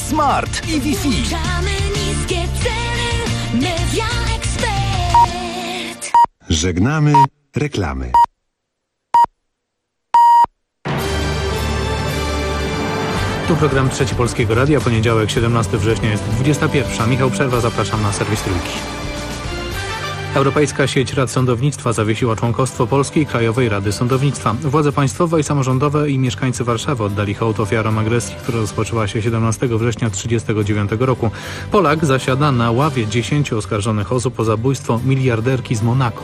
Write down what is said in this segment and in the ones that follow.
smart i Wi-Fi. Niskie ceny, Media Expert. Żegnamy reklamy. Tu program Trzeci Polskiego Radia, poniedziałek 17 września jest 21. Michał Przerwa, zapraszam na serwis Trójki. Europejska sieć rad sądownictwa zawiesiła członkostwo Polskiej Krajowej Rady Sądownictwa. Władze państwowe i samorządowe i mieszkańcy Warszawy oddali hołd ofiarom agresji, która rozpoczęła się 17 września 1939 roku. Polak zasiada na ławie 10 oskarżonych osób o zabójstwo miliarderki z Monako.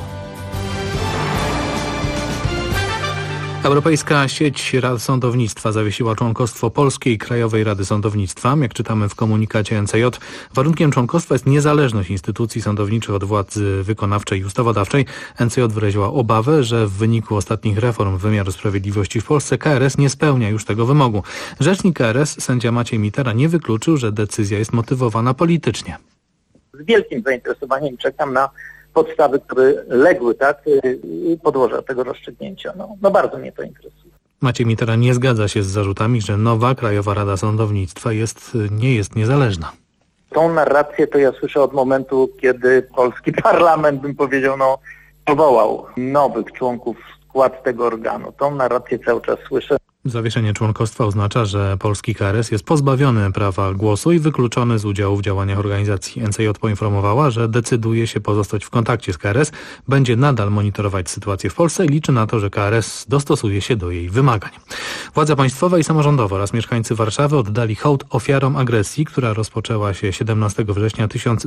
Europejska sieć rad sądownictwa zawiesiła członkostwo Polskiej Krajowej Rady Sądownictwa. Jak czytamy w komunikacie NCJ, warunkiem członkostwa jest niezależność instytucji sądowniczych od władzy wykonawczej i ustawodawczej. NCJ wyraziła obawę, że w wyniku ostatnich reform wymiaru sprawiedliwości w Polsce KRS nie spełnia już tego wymogu. Rzecznik KRS, sędzia Maciej Mitera, nie wykluczył, że decyzja jest motywowana politycznie. Z wielkim zainteresowaniem czekam na podstawy, które legły, podłoża tego rozstrzygnięcia. No bardzo mnie to interesuje. Maciej Mitera nie zgadza się z zarzutami, że nowa Krajowa Rada Sądownictwa nie jest niezależna. Tą narrację to ja słyszę od momentu, kiedy polski parlament, bym powiedział, powołał nowych członków w skład tego organu. Tą narrację cały czas słyszę. Zawieszenie członkostwa oznacza, że polski KRS jest pozbawiony prawa głosu i wykluczony z udziału w działaniach organizacji. NCJ poinformowała, że decyduje się pozostać w kontakcie z KRS, będzie nadal monitorować sytuację w Polsce i liczy na to, że KRS dostosuje się do jej wymagań. Władze państwowe i samorządowe oraz mieszkańcy Warszawy oddali hołd ofiarom agresji, która rozpoczęła się 17 września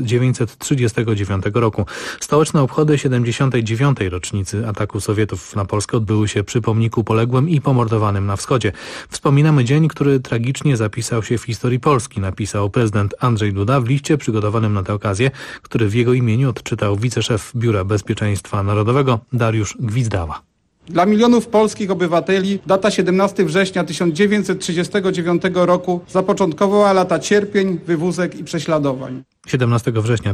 1939 roku. Stołeczne obchody 79. rocznicy ataku Sowietów na Polskę odbyły się przy pomniku poległym i pomordowanym na wschodzie. Wspominamy dzień, który tragicznie zapisał się w historii Polski, napisał prezydent Andrzej Duda w liście przygotowanym na tę okazję, który w jego imieniu odczytał wiceszef Biura Bezpieczeństwa Narodowego Dariusz Gwizdała. Dla milionów polskich obywateli data 17 września 1939 roku zapoczątkowała lata cierpień, wywózek i prześladowań. 17 września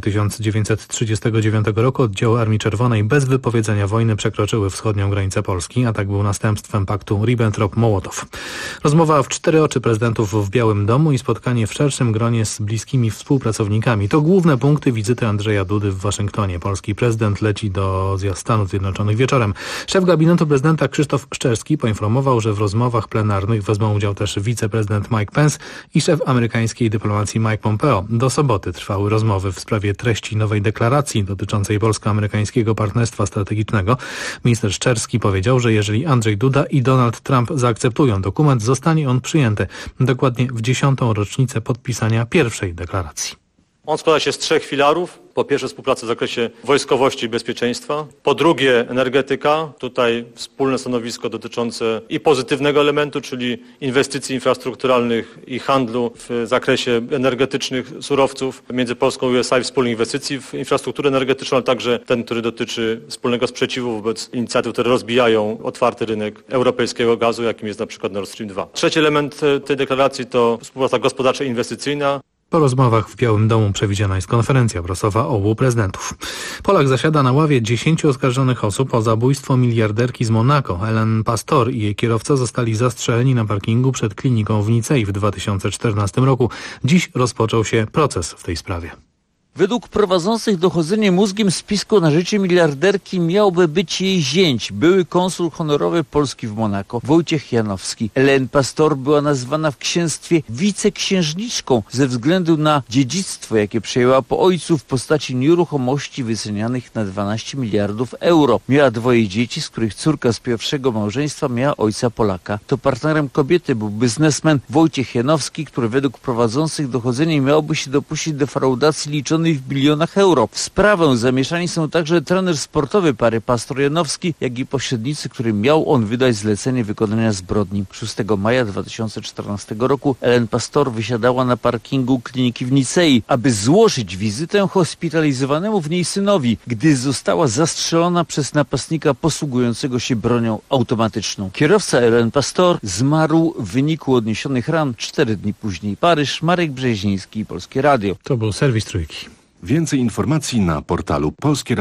1939 roku oddziały Armii Czerwonej bez wypowiedzenia wojny przekroczyły wschodnią granicę Polski. Atak był następstwem paktu Ribbentrop-Mołotow. Rozmowa w 4 oczy prezydentów w Białym Domu i spotkanie w szerszym gronie z bliskimi współpracownikami to główne punkty wizyty Andrzeja Dudy w Waszyngtonie. Polski prezydent leci do Stanów Zjednoczonych wieczorem. Szef gabinetu prezydenta Krzysztof Szczerski poinformował, że w rozmowach plenarnych wezmą udział też wiceprezydent Mike Pence i szef amerykańskiej dyplomacji Mike Pompeo. Do soboty trwały rozmowy w sprawie treści nowej deklaracji dotyczącej polsko-amerykańskiego partnerstwa strategicznego. Minister Szczerski powiedział, że jeżeli Andrzej Duda i Donald Trump zaakceptują dokument, zostanie on przyjęty dokładnie w 10. rocznicę podpisania pierwszej deklaracji. On składa się z 3 filarów. Po pierwsze współpraca w zakresie wojskowości i bezpieczeństwa. Po drugie energetyka. Tutaj wspólne stanowisko dotyczące i pozytywnego elementu, czyli inwestycji infrastrukturalnych i handlu w zakresie energetycznych surowców między Polską i USA i wspólnych inwestycji w infrastrukturę energetyczną, ale także ten, który dotyczy wspólnego sprzeciwu wobec inicjatyw, które rozbijają otwarty rynek europejskiego gazu, jakim jest na przykład Nord Stream 2. Trzeci element tej deklaracji to współpraca gospodarcza i inwestycyjna. Po rozmowach w Białym Domu przewidziana jest konferencja prasowa obu prezydentów. Polak zasiada na ławie 10 oskarżonych osób o zabójstwo miliarderki z Monako. Ellen Pastor i jej kierowca zostali zastrzeleni na parkingu przed kliniką w Nicei w 2014 roku. Dziś rozpoczął się proces w tej sprawie. Według prowadzących dochodzenie mózgiem spisku na życie miliarderki miałby być jej zięć, były konsul honorowy Polski w Monako, Wojciech Janowski. Ellen Pastor była nazwana w księstwie wiceksiężniczką ze względu na dziedzictwo, jakie przejęła po ojcu w postaci nieruchomości wycenianych na 12 miliardów euro. Miała 2 dzieci, z których córka z pierwszego małżeństwa miała ojca Polaka. To partnerem kobiety był biznesmen Wojciech Janowski, który według prowadzących dochodzenie miałby się dopuścić defraudacji liczonej w bilionach euro. W sprawę zamieszani są także trener sportowy pary Pastor-Janowski, jak i pośrednicy, którym miał on wydać zlecenie wykonania zbrodni. 6 maja 2014 roku Ellen Pastor wysiadała na parkingu kliniki w Nicei, aby złożyć wizytę hospitalizowanemu w niej synowi, gdy została zastrzelona przez napastnika posługującego się bronią automatyczną. Kierowca Ellen Pastor zmarł w wyniku odniesionych ran 4 dni później. Paryż, Marek Brzeziński, Polskie Radio. To był serwis Trójki. Więcej informacji na portalu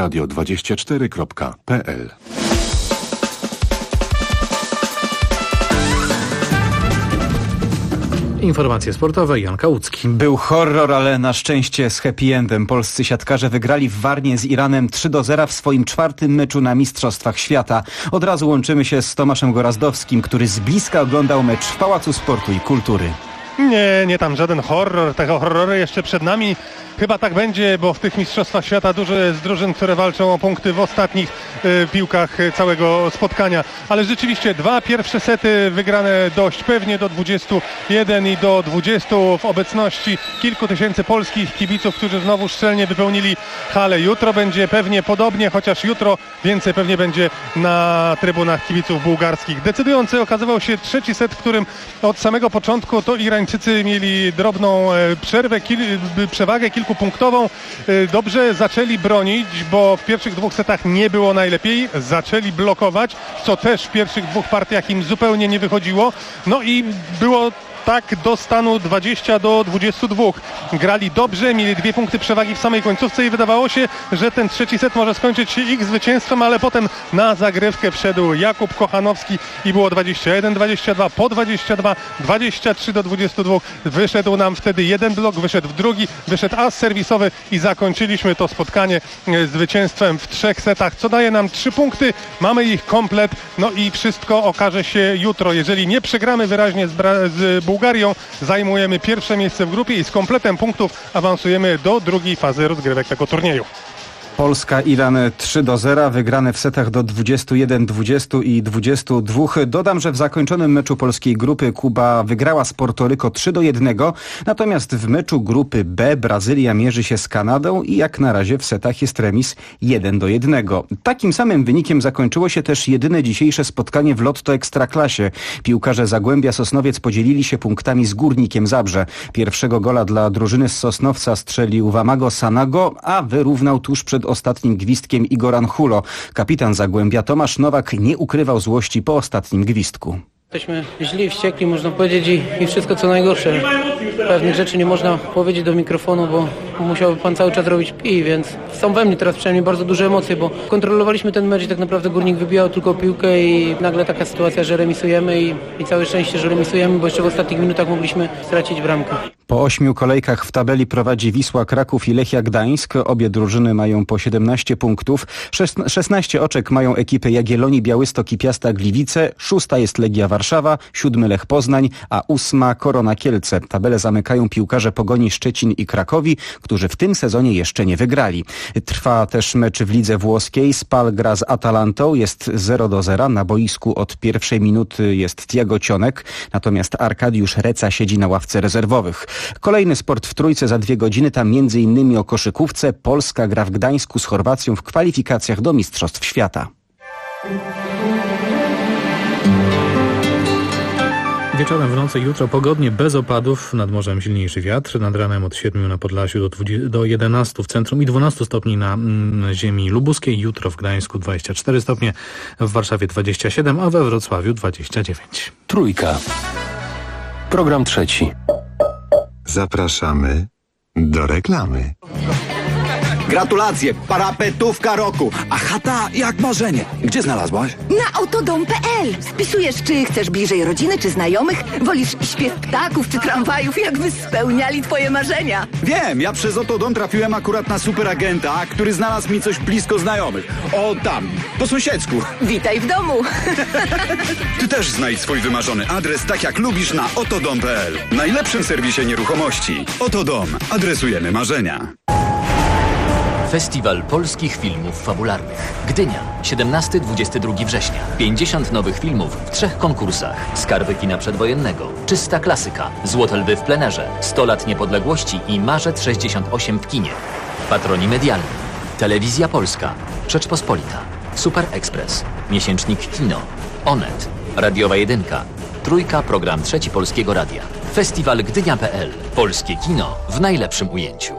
polskieradio24.pl. Informacje sportowe, Jan Kałucki. Był horror, ale na szczęście z happy endem. Polscy siatkarze wygrali w Warnie z Iranem 3-0 w swoim 4. meczu na Mistrzostwach Świata. Od razu łączymy się z Tomaszem Gorazdowskim, który z bliska oglądał mecz w Pałacu Sportu i Kultury. Nie tam żaden horror. Te horrory jeszcze przed nami. Chyba tak będzie, bo w tych Mistrzostwach Świata dużo jest drużyn, które walczą o punkty w ostatnich piłkach całego spotkania. Ale rzeczywiście 2 pierwsze sety wygrane dość pewnie do 21 i do 20 w obecności kilku tysięcy polskich kibiców, którzy znowu szczelnie wypełnili halę. Jutro będzie pewnie podobnie, chociaż jutro więcej pewnie będzie na trybunach kibiców bułgarskich. Decydujący okazywał się trzeci set, w którym od samego początku to Irańczycy mieli drobną przewagę kilkupunktową. Dobrze zaczęli bronić, bo w pierwszych 2 setach nie było najlepiej. Zaczęli blokować, co też w pierwszych 2 partiach im zupełnie nie wychodziło. No i było tak do stanu 20-22. Grali dobrze, mieli 2 punkty przewagi w samej końcówce i wydawało się, że ten trzeci set może skończyć się ich zwycięstwem, ale potem na zagrywkę wszedł Jakub Kochanowski i było 21-22, po 22, 23-22. Wyszedł nam wtedy jeden blok, wyszedł w drugi, wyszedł as serwisowy i zakończyliśmy to spotkanie zwycięstwem w 3 setach, co daje nam 3 punkty. Mamy ich komplet, no i wszystko okaże się jutro. Jeżeli nie przegramy wyraźnie z Bułgarią, zajmujemy pierwsze miejsce w grupie i z kompletem punktów awansujemy do drugiej fazy rozgrywek tego turnieju. Polska-Iran 3-0, wygrane w setach do 21-20 i 22. Dodam, że w zakończonym meczu polskiej grupy Kuba wygrała z Portoryko 3-1, natomiast w meczu grupy B Brazylia mierzy się z Kanadą i jak na razie w setach jest remis 1-1. Takim samym wynikiem zakończyło się też jedyne dzisiejsze spotkanie w Lotto Ekstraklasie. Piłkarze Zagłębia Sosnowiec podzielili się punktami z Górnikiem Zabrze. Pierwszego gola dla drużyny z Sosnowca strzelił Wamago Sanago, a wyrównał tuż przed ostatnim gwizdkiem Igor Anchulo. Kapitan Zagłębia Tomasz Nowak nie ukrywał złości po ostatnim gwizdku. Jesteśmy źli, wściekli, można powiedzieć, i wszystko co najgorsze. Pewnych rzeczy nie można powiedzieć do mikrofonu, bo musiałby pan cały czas robić więc są we mnie teraz przynajmniej bardzo duże emocje, bo kontrolowaliśmy ten mecz i tak naprawdę Górnik wybijał tylko piłkę i nagle taka sytuacja, że remisujemy i całe szczęście, że remisujemy, bo jeszcze w ostatnich minutach mogliśmy stracić bramkę. Po 8 kolejkach w tabeli prowadzi Wisła Kraków i Lechia Gdańsk. Obie drużyny mają po 17 punktów. 16 oczek mają ekipy Jagiellonii, Białystok i Piasta Gliwice. 6. jest Legia Warszawa, 7. Lech Poznań, a 8. Korona Kielce. Tabelę zamykają piłkarze Pogoni Szczecin i Krakowi, którzy w tym sezonie jeszcze nie wygrali. Trwa też mecz w lidze włoskiej. Spal gra z Atalantą, jest 0-0. Na boisku od pierwszej minuty jest Tiago Cionek, natomiast Arkadiusz Reca siedzi na ławce rezerwowych. Kolejny sport w Trójce za 2 godziny, tam m.in. o koszykówce. Polska gra w Gdańsku z Chorwacją w kwalifikacjach do Mistrzostw Świata. Wieczorem, w nocy, jutro pogodnie, bez opadów, nad morzem silniejszy wiatr, nad ranem od 7 na Podlasiu do 11 w centrum i 12 stopni na ziemi lubuskiej. Jutro w Gdańsku 24 stopnie, w Warszawie 27, a we Wrocławiu 29. Trójka. Program trzeci. Zapraszamy do reklamy. Gratulacje, parapetówka roku, a chata jak marzenie. Gdzie znalazłaś? Na autodom.pl. Spisujesz, czy chcesz bliżej rodziny, czy znajomych, wolisz śpiew ptaków, czy tramwajów, jakby spełniali twoje marzenia. Wiem, ja przez Autodom trafiłem akurat na superagenta, który znalazł mi coś blisko znajomych. O tam, po sąsiedzku. Witaj w domu. Ty też znajdź swój wymarzony adres tak jak lubisz na autodom.pl. Najlepszym serwisie nieruchomości. Autodom. Adresujemy marzenia. Festiwal Polskich Filmów Fabularnych. Gdynia, 17-22 września. 50 nowych filmów w 3 konkursach. Skarby kina przedwojennego, Czysta klasyka, Złote lwy w plenerze, 100 lat niepodległości i Marzec 68 w kinie. Patroni medialni. Telewizja Polska, Rzeczpospolita, Super Express, Miesięcznik Kino, Onet, Radiowa Jedynka, Trójka, program Trzeci Polskiego Radia. Festiwal Gdynia.pl. Polskie kino w najlepszym ujęciu.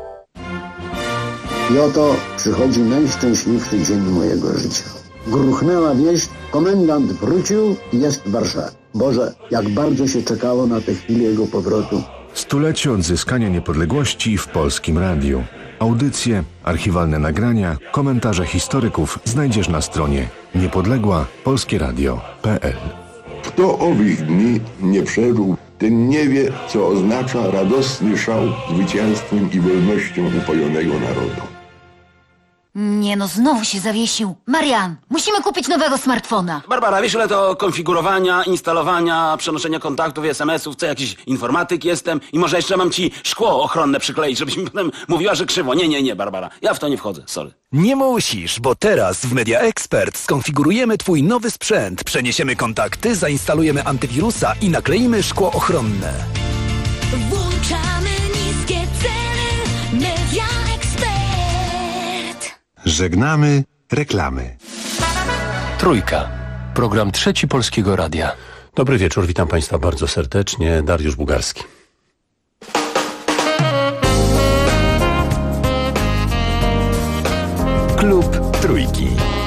I oto przychodzi najszczęśliwszy dzień mojego życia. Gruchnęła wieść, komendant wrócił i jest w Warszawie. Boże, jak bardzo się czekało na tę chwilę jego powrotu. 100-lecie odzyskania niepodległości w Polskim Radiu. Audycje, archiwalne nagrania, komentarze historyków znajdziesz na stronie niepodległa polskieradio.pl. Kto owych dni nie przeżył ten nie wie, co oznacza radosny szał zwycięstwem i wolnością upojonego narodu. Nie no, znowu się zawiesił. Marian, musimy kupić nowego smartfona. Barbara, wiesz ile to konfigurowania, instalowania, przenoszenia kontaktów i SMS-ów, co jakiś informatyk jestem i może jeszcze mam ci szkło ochronne przykleić, żebyś mi potem mówiła, że krzywo. Nie, Barbara, ja w to nie wchodzę, sorry. Nie musisz, bo teraz w Media Expert skonfigurujemy twój nowy sprzęt, przeniesiemy kontakty, zainstalujemy antywirusa i nakleimy szkło ochronne. Włączamy niskie ceny. Media Expert. Żegnamy reklamy. Trójka. Program Trzeci Polskiego Radia. Dobry wieczór, witam Państwa bardzo serdecznie. Dariusz Bugarski. Klub Trójki.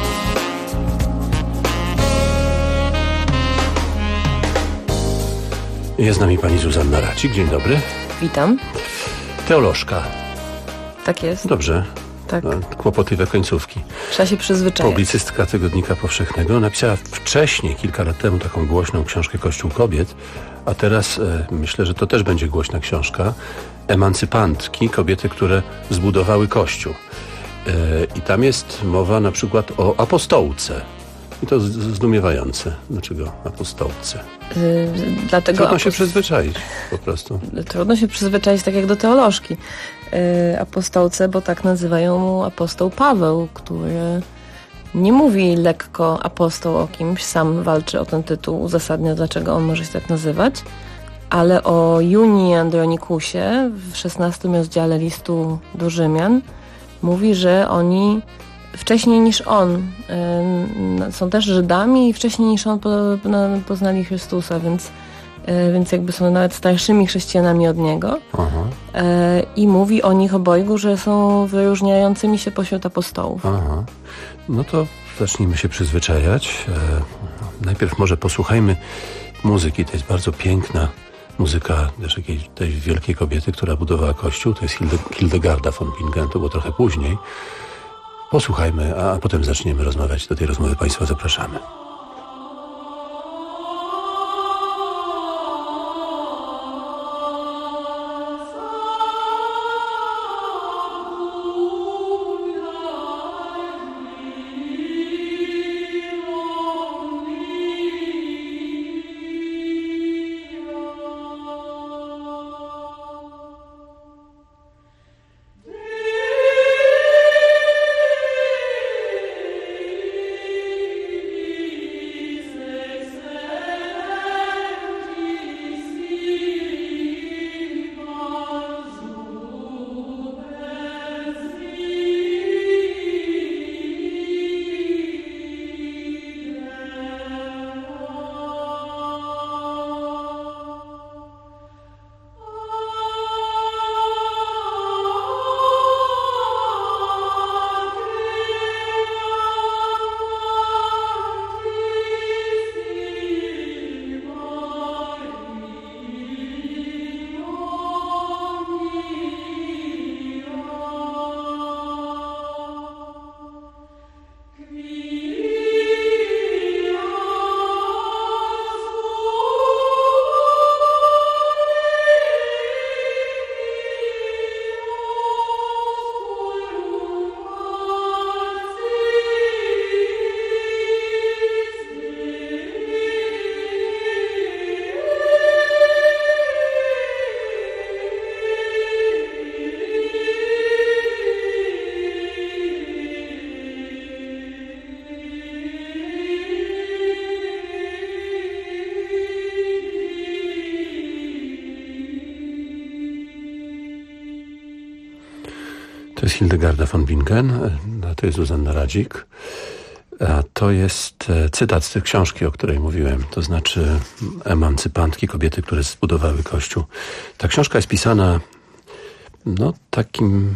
Jest z nami pani Zuzanna Racik. Dzień dobry. Witam. Teolożka. Tak jest. Dobrze. Tak. Kłopotliwe końcówki. Trzeba się przyzwyczaić. Publicystka Tygodnika Powszechnego napisała wcześniej, kilka lat temu, taką głośną książkę Kościół kobiet, a teraz myślę, że to też będzie głośna książka. Emancypantki, kobiety, które zbudowały Kościół. I tam jest mowa na przykład o apostołce. I to zdumiewające. Dlaczego apostołce? Dlatego trudno się przyzwyczaić po prostu. Trudno się przyzwyczaić tak jak do teolożki. Apostołce, bo tak nazywają apostoł Paweł, który nie mówi lekko apostoł o kimś, sam walczy o ten tytuł, uzasadnia dlaczego on może się tak nazywać, ale o Junii Andronikusie w 16 rozdziale listu do Rzymian mówi, że oni wcześniej niż on są też Żydami i wcześniej niż on poznali Chrystusa, więc jakby są nawet starszymi chrześcijanami od niego. I mówi o nich obojgu, że są wyróżniającymi się pośród apostołów. Aha. No to zacznijmy się przyzwyczajać. Najpierw może posłuchajmy muzyki. To jest bardzo piękna muzyka tej wielkiej kobiety, która budowała Kościół. To jest Hildegarda von Bingen. To było trochę później. Posłuchajmy, a potem zaczniemy rozmawiać. Do tej rozmowy Państwa zapraszamy. To jest Hildegarda von Bingen, to jest Zuzanna Radzik. A to jest cytat z tej książki, o której mówiłem, to znaczy Emancypantki, kobiety, które zbudowały Kościół. Ta książka jest pisana takim...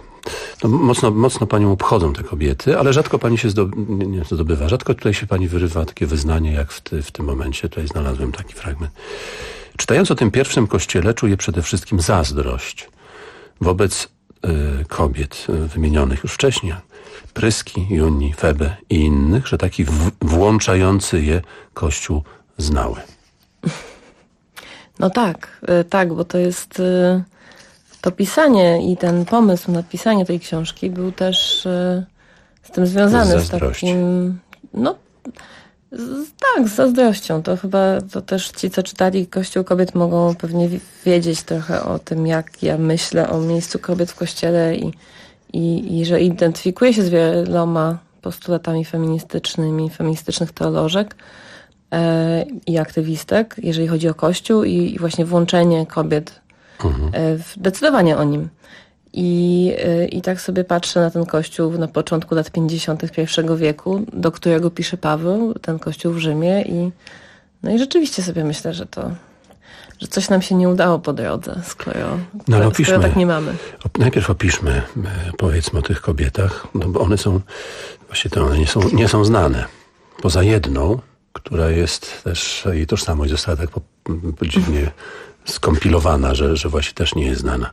mocno panią obchodzą te kobiety, ale rzadko pani się nie zdobywa. Rzadko tutaj się pani wyrywa takie wyznanie, jak w tym momencie. Tutaj znalazłem taki fragment. Czytając o tym pierwszym kościele, czuję przede wszystkim zazdrość wobec kobiet wymienionych już wcześniej. Pryski, Junii, Febę i innych, że taki włączający je Kościół znały. No tak, bo to jest to pisanie i ten pomysł na pisanie tej książki był też z tym związany, z takim, z zazdrością. To chyba to też ci, co czytali Kościół kobiet, mogą pewnie wiedzieć trochę o tym, jak ja myślę o miejscu kobiet w Kościele i że identyfikuję się z wieloma postulatami feministycznych teolożek i aktywistek, jeżeli chodzi o Kościół i właśnie włączenie kobiet w decydowanie o nim. I tak sobie patrzę na ten Kościół na początku lat 50. I wieku, do którego pisze Paweł, ten Kościół w Rzymie i rzeczywiście sobie myślę, że coś nam się nie udało po drodze, skoro tak nie mamy. Najpierw opiszmy, powiedzmy o tych kobietach, bo one są, właściwie one nie są znane. Poza jedną, która jest też, jej tożsamość została tak dziwnie skompilowana, że właśnie też nie jest znana.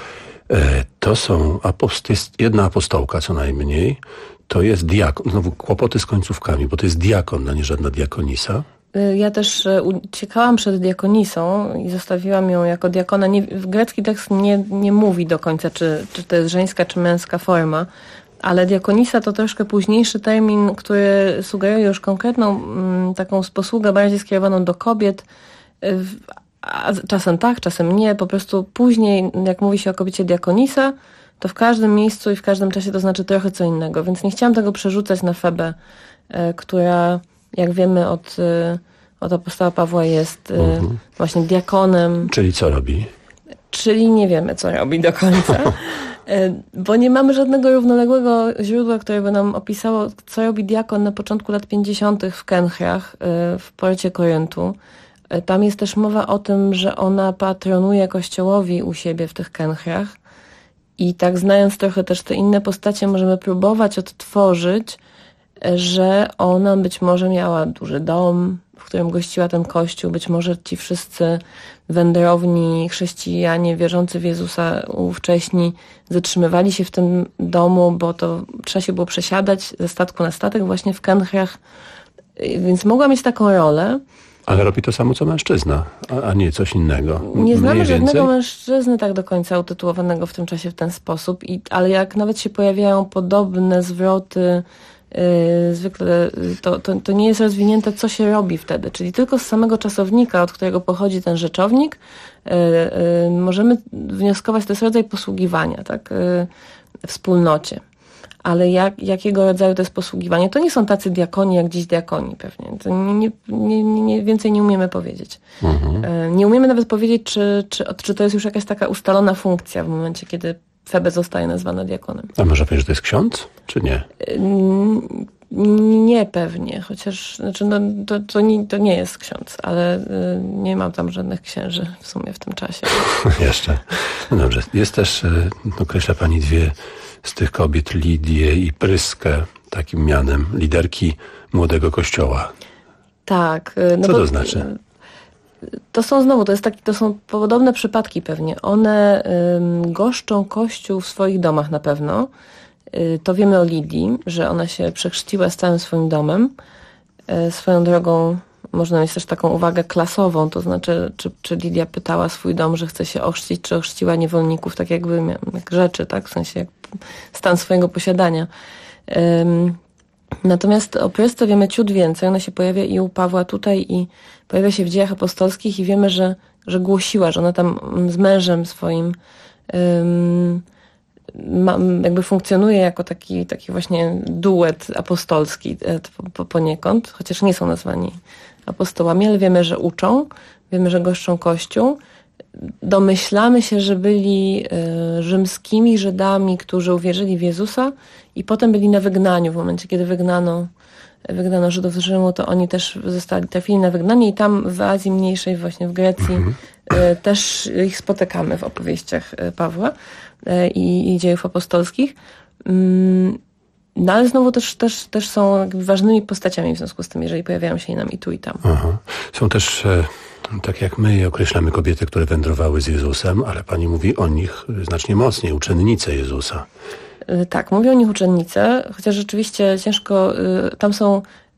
To jest jedna apostołka co najmniej, to jest diakon, znowu kłopoty z końcówkami, bo to jest diakon, a nie żadna diakonisa. Ja też uciekałam przed diakonisą i zostawiłam ją jako diakona. Grecki tekst nie mówi do końca, czy to jest żeńska, czy męska forma, ale diakonisa to troszkę późniejszy termin, który sugeruje już konkretną taką posługę bardziej skierowaną do kobiet, a czasem tak, czasem nie. Po prostu później, jak mówi się o kobiecie diakonisa, to w każdym miejscu i w każdym czasie to znaczy trochę co innego. Więc nie chciałam tego przerzucać na Febę, która, jak wiemy od apostoła Pawła, jest właśnie diakonem. Czyli co robi? Czyli nie wiemy, co robi do końca. Bo nie mamy żadnego równoległego źródła, które by nam opisało, co robi diakon na początku lat 50. w Kenchrach, w porcie Koryntu. Tam jest też mowa o tym, że ona patronuje Kościołowi u siebie w tych Kenchrach i tak znając trochę też te inne postacie możemy próbować odtworzyć, że ona być może miała duży dom, w którym gościła ten Kościół, być może ci wszyscy wędrowni chrześcijanie wierzący w Jezusa ówcześni zatrzymywali się w tym domu, bo to trzeba się było przesiadać ze statku na statek właśnie w Kenchrach, więc mogła mieć taką rolę. Ale robi to samo co mężczyzna, a nie coś innego. Nie znamy żadnego mężczyzny tak do końca utytułowanego w tym czasie w ten sposób, ale jak nawet się pojawiają podobne zwroty, zwykle to nie jest rozwinięte, co się robi wtedy. Czyli tylko z samego czasownika, od którego pochodzi ten rzeczownik, możemy wnioskować, to jest rodzaj posługiwania, tak, wspólnocie. Ale jakiego rodzaju to jest posługiwanie? To nie są tacy diakoni, jak dziś diakoni pewnie. To więcej nie umiemy powiedzieć. Nie umiemy nawet powiedzieć, czy to jest już jakaś taka ustalona funkcja w momencie, kiedy Febe zostaje nazwana diakonem. A można powiedzieć, że to jest ksiądz, czy nie? Nie pewnie, chociaż to nie jest ksiądz, ale nie mam tam żadnych księży w sumie w tym czasie. Jeszcze. No dobrze. Jest też, określa pani dwie z tych kobiet, Lidię i Pryskę, takim mianem liderki młodego kościoła. Tak. Co to znaczy? To są podobne przypadki pewnie. One goszczą Kościół w swoich domach na pewno. To wiemy o Lidii, że ona się przechrzciła z całym swoim domem. Swoją drogą można mieć też taką uwagę klasową, to znaczy, czy Lidia pytała swój dom, że chce się ochrzcić, czy ochrzciła niewolników, tak jakby jak rzeczy, tak? W sensie jak stan swojego posiadania. Natomiast o Prysce wiemy ciut więcej. Ona się pojawia i u Pawła tutaj i pojawia się w Dziejach Apostolskich i wiemy, że głosiła, że ona tam z mężem swoim jakby funkcjonuje jako taki właśnie duet apostolski poniekąd, chociaż nie są nazwani apostołami, ale wiemy, że uczą, wiemy, że goszczą Kościół. Domyślamy się, że byli rzymskimi Żydami, którzy uwierzyli w Jezusa i potem byli na wygnaniu. W momencie, kiedy wygnano Żydów z Rzymu, to oni też trafili na wygnanie i tam w Azji Mniejszej, właśnie w Grecji, też ich spotykamy w opowieściach Pawła i dziejów apostolskich. No ale znowu też są jakby ważnymi postaciami w związku z tym, jeżeli pojawiają się nam i tu i tam. Aha. Są też, tak jak my określamy kobiety, które wędrowały z Jezusem, ale pani mówi o nich znacznie mocniej, uczennice Jezusa. Tak, mówię o nich uczennice, chociaż rzeczywiście ciężko, tam są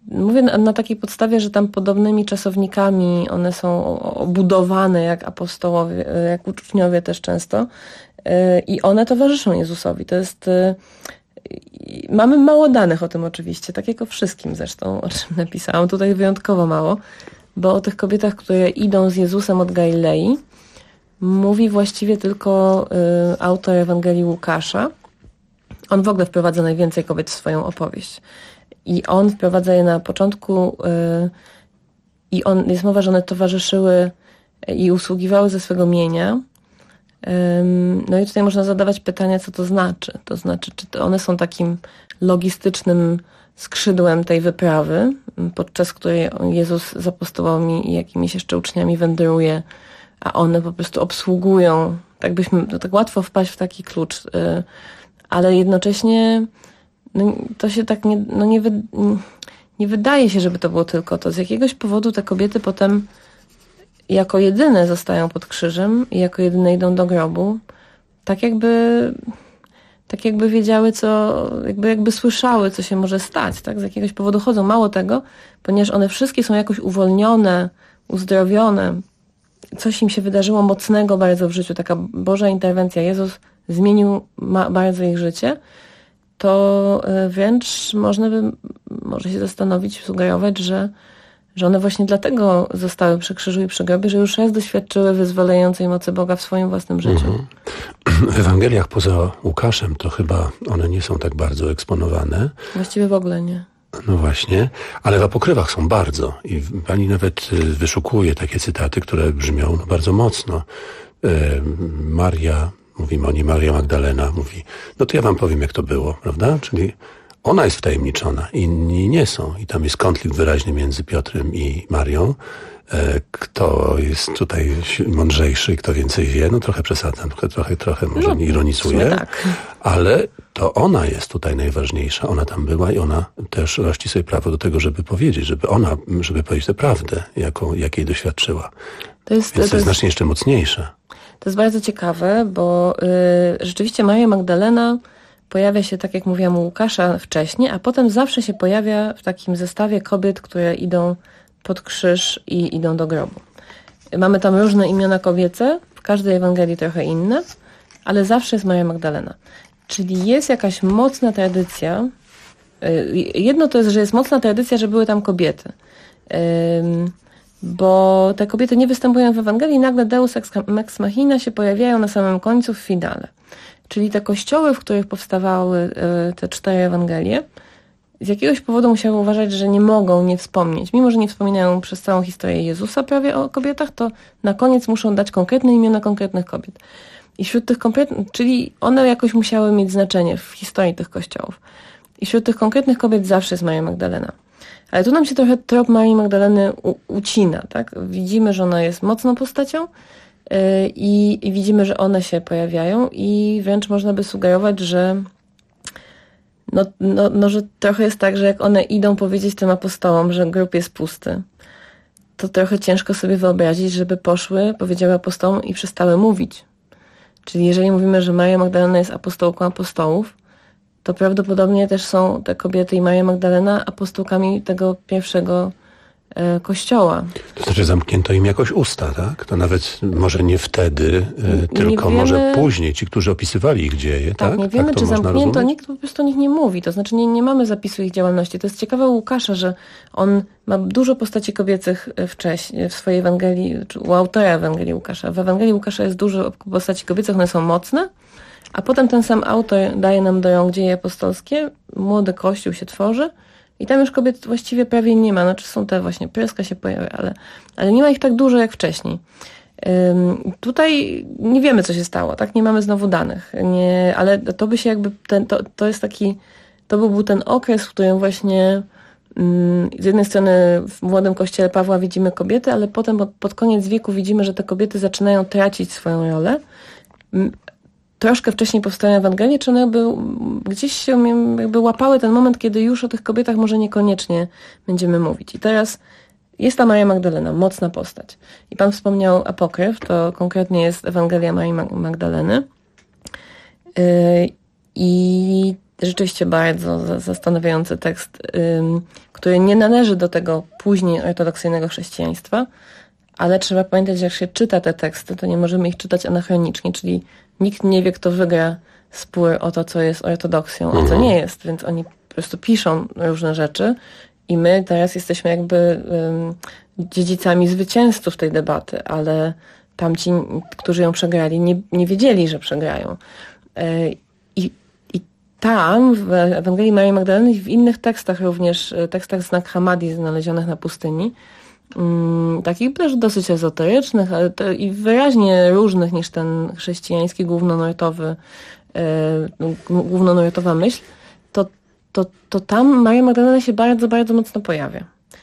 mówię na takiej podstawie, że tam podobnymi czasownikami one są obudowane jak apostołowie, jak uczniowie też często i one towarzyszą Jezusowi. To jest... Mamy mało danych o tym oczywiście, tak jak o wszystkim zresztą, o czym napisałam. Tutaj wyjątkowo mało, bo o tych kobietach, które idą z Jezusem od Galilei, mówi właściwie tylko autor Ewangelii Łukasza. On w ogóle wprowadza najwięcej kobiet w swoją opowieść. I on wprowadza je na początku i jest mowa, że one towarzyszyły i usługiwały ze swego mienia. No i tutaj można zadawać pytania, co to znaczy. To znaczy, czy one są takim logistycznym skrzydłem tej wyprawy, podczas której Jezus z apostołami i jakimiś jeszcze uczniami wędruje, a one po prostu obsługują. Tak łatwo wpaść w taki klucz, ale jednocześnie to się tak nie wydaje się, żeby to było tylko to. Z jakiegoś powodu te kobiety potem jako jedyne zostają pod krzyżem i jako jedyne idą do grobu, tak jakby wiedziały, jakby słyszały, co się może stać, tak? Z jakiegoś powodu chodzą. Mało tego, ponieważ one wszystkie są jakoś uwolnione, uzdrowione, coś im się wydarzyło mocnego bardzo w życiu, taka Boża interwencja. Jezus zmienił bardzo ich życie, to wręcz może się zastanowić, sugerować, że one właśnie dlatego zostały przy krzyżu i przy grobie, że już raz doświadczyły wyzwalającej mocy Boga w swoim własnym życiu. W Ewangeliach poza Łukaszem to chyba one nie są tak bardzo eksponowane. Właściwie w ogóle nie. No właśnie, ale w apokrywach są bardzo. I pani nawet wyszukuje takie cytaty, które brzmią bardzo mocno. Mówimy o niej, Maria Magdalena mówi, no to ja wam powiem, jak to było, prawda? Czyli ona jest wtajemniczona, inni nie są. I tam jest konflikt wyraźny między Piotrem i Marią. Kto jest tutaj mądrzejszy i kto więcej wie, no trochę przesadzam, trochę może nie ironizuję, tak. Ale to ona jest tutaj najważniejsza. Ona tam była i ona też rości sobie prawo do tego, żeby powiedzieć, żeby powiedzieć tę prawdę, jakiej doświadczyła. To jest znacznie jeszcze mocniejsze. To jest bardzo ciekawe, bo rzeczywiście Maria Magdalena pojawia się, tak jak mówiłam, u Łukasza wcześniej, a potem zawsze się pojawia w takim zestawie kobiet, które idą pod krzyż i idą do grobu. Mamy tam różne imiona kobiece, w każdej Ewangelii trochę inne, ale zawsze jest Maria Magdalena. Czyli jest jakaś mocna tradycja. Jedno to jest, że jest mocna tradycja, że były tam kobiety. Bo te kobiety nie występują w Ewangelii, nagle Deus ex machina się pojawiają na samym końcu w finale. Czyli te kościoły, w których powstawały te 4 Ewangelie, z jakiegoś powodu musiały uważać, że nie mogą nie wspomnieć. Mimo że nie wspominają przez całą historię Jezusa prawie o kobietach, to na koniec muszą dać konkretne imiona konkretnych kobiet. I wśród tych czyli one jakoś musiały mieć znaczenie w historii tych kościołów. I wśród tych konkretnych kobiet zawsze jest Maria Magdalena. Ale tu nam się trochę trop Marii Magdaleny ucina, tak? Widzimy, że ona jest mocną postacią i widzimy, że one się pojawiają i wręcz można by sugerować, że że trochę jest tak, że jak one idą powiedzieć tym apostołom, że grób jest pusty, to trochę ciężko sobie wyobrazić, żeby poszły, powiedziały apostołom i przestały mówić. Czyli jeżeli mówimy, że Maria Magdalena jest apostołką apostołów, to prawdopodobnie też są te kobiety i Maria Magdalena apostołkami tego pierwszego kościoła. To znaczy zamknięto im jakoś usta, tak? To nawet może nie wtedy, tylko wiemy, może później, ci, którzy opisywali ich dzieje, tak? Nie wiemy, tak czy zamknięto, rozumieć? nikt po prostu o nich nie mówi. To znaczy nie mamy zapisu ich działalności. To jest ciekawe u Łukasza, że on ma dużo postaci kobiecych w swojej Ewangelii, czy u autora Ewangelii Łukasza. W Ewangelii Łukasza jest dużo postaci kobiecych, one są mocne, a potem ten sam autor daje nam do rąk dzieje apostolskie, młody kościół się tworzy i tam już kobiet właściwie prawie nie ma. Znaczy są te właśnie, Pryska się pojawia, ale nie ma ich tak dużo jak wcześniej. Tutaj nie wiemy, co się stało, tak? Nie mamy znowu danych, ale to by się jakby, to był ten okres, w którym właśnie z jednej strony w młodym kościele Pawła widzimy kobiety, ale potem pod koniec wieku widzimy, że te kobiety zaczynają tracić swoją rolę. Troszkę wcześniej powstają Ewangelie, czy one gdzieś się jakby łapały ten moment, kiedy już o tych kobietach może niekoniecznie będziemy mówić. I teraz jest ta Maria Magdalena, mocna postać. I Pan wspomniał apokryf, to konkretnie jest Ewangelia Marii Magdaleny. I rzeczywiście bardzo zastanawiający tekst, który nie należy do tego później ortodoksyjnego chrześcijaństwa, ale trzeba pamiętać, że jak się czyta te teksty, to nie możemy ich czytać anachronicznie, czyli nikt nie wie, kto wygra spór o to, co jest ortodoksją, a co nie jest, więc oni po prostu piszą różne rzeczy i my teraz jesteśmy jakby dziedzicami zwycięzców tej debaty, ale tamci, którzy ją przegrali, nie wiedzieli, że przegrają. I tam, w Ewangelii Maryi Magdaleny i w innych tekstach również, tekstach z Nag Hammadi znalezionych na pustyni, takich też dosyć ezoterycznych, ale i wyraźnie różnych niż ten chrześcijański głównonurtowa myśl, to tam Maria Magdalena się bardzo, bardzo mocno pojawia.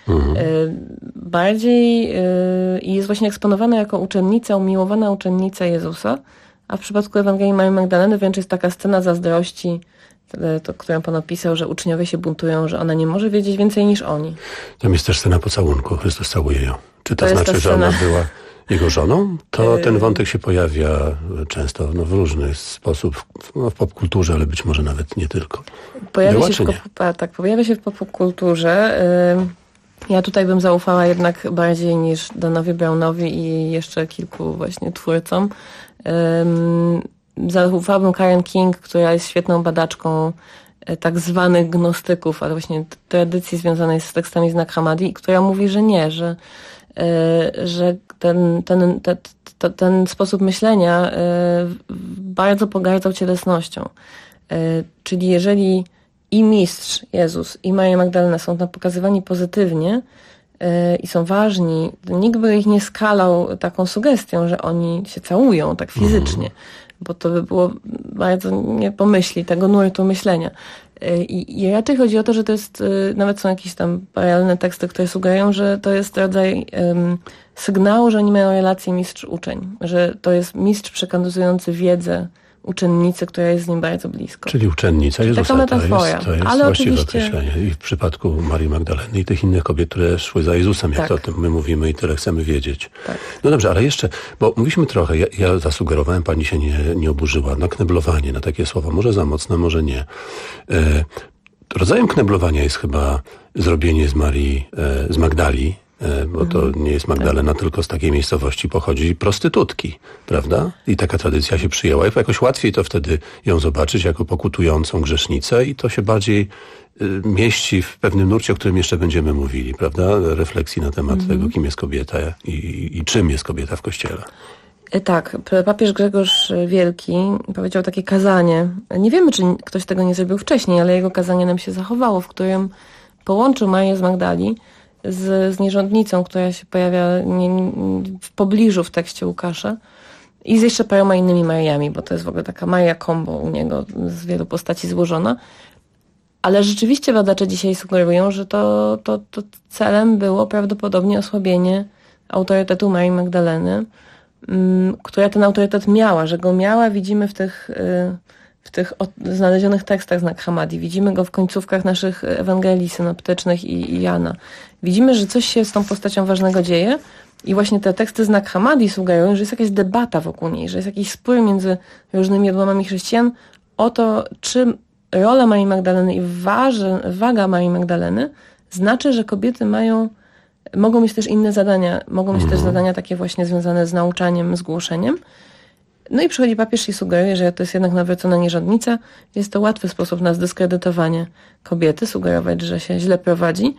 Bardziej i jest właśnie eksponowana jako uczennica, umiłowana uczennica Jezusa, a w przypadku Ewangelii Maryi Magdaleny wręcz jest taka scena zazdrości, którą pan opisał, że uczniowie się buntują, że ona nie może wiedzieć więcej niż oni. Tam jest też scena pocałunku, Chrystus całuje ją. Czy to znaczy, że ona była jego żoną? To ten wątek się pojawia często w różny sposób w popkulturze, ale być może nawet nie tylko. Pojawia się w popkulturze. Ja tutaj bym zaufała jednak bardziej niż Danowi Brownowi i jeszcze kilku właśnie twórcom. Zaufałabym Karen King, która jest świetną badaczką tak zwanych gnostyków, ale właśnie tradycji związanej z tekstami z Nag Hammadi, która mówi, że nie, że ten sposób myślenia bardzo pogardzał cielesnością. Czyli jeżeli i mistrz Jezus, i Maria Magdalena są tam pokazywani pozytywnie i są ważni, to nikt by ich nie skalał taką sugestią, że oni się całują tak fizycznie, bo to by było bardzo nie pomyśli tego nurtu myślenia. I raczej chodzi o to, że to jest, nawet są jakieś tam paralelne teksty, które sugerują, że to jest rodzaj sygnału, że oni mają relację mistrz-uczeń, że to jest mistrz przekazujący wiedzę uczennicy, która jest z nim bardzo blisko. Czyli uczennica Jezusa, taka metafora. To jest ale właściwe określenie. I w przypadku Marii Magdaleny i tych innych kobiet, które szły za Jezusem, jak to o tym my mówimy i tyle chcemy wiedzieć. Tak. No dobrze, ale jeszcze, bo mówiliśmy trochę, ja zasugerowałem, pani się nie oburzyła, na kneblowanie, na takie słowa, może za mocne, może nie. Rodzajem kneblowania jest chyba zrobienie z Marii, z Magdali, bo to nie jest Magdalena, tylko z takiej miejscowości pochodzi prostytutki, prawda? I taka tradycja się przyjęła i jakoś łatwiej to wtedy ją zobaczyć jako pokutującą grzesznicę i to się bardziej mieści w pewnym nurcie, o którym jeszcze będziemy mówili, prawda? Refleksji na temat tego, kim jest kobieta i czym jest kobieta w Kościele. Tak, papież Grzegorz Wielki powiedział takie kazanie. Nie wiemy, czy ktoś tego nie zrobił wcześniej, ale jego kazanie nam się zachowało, w którym połączył Marię z Magdali z nierządnicą, która się pojawia w pobliżu w tekście Łukasza i z jeszcze paroma innymi Mariami, bo to jest w ogóle taka Maria combo u niego z wielu postaci złożona. Ale rzeczywiście badacze dzisiaj sugerują, że to celem było prawdopodobnie osłabienie autorytetu Marii Magdaleny, która ten autorytet miała, że go miała, widzimy w tych znalezionych tekstach z Nag Hammadi. Widzimy go w końcówkach naszych Ewangelii synoptycznych i Jana. Widzimy, że coś się z tą postacią ważnego dzieje i właśnie te teksty z Nag Hammadi sugerują, że jest jakaś debata wokół niej, że jest jakiś spór między różnymi odłamami chrześcijan o to, czy rola Marii Magdaleny i waga Marii Magdaleny znaczy, że kobiety mogą mieć też inne zadania, mogą mieć też zadania takie właśnie związane z nauczaniem, z głoszeniem. No i przychodzi papież i sugeruje, że to jest jednak nawrócona nierządnica. Jest to łatwy sposób na zdyskredytowanie kobiety, sugerować, że się źle prowadzi.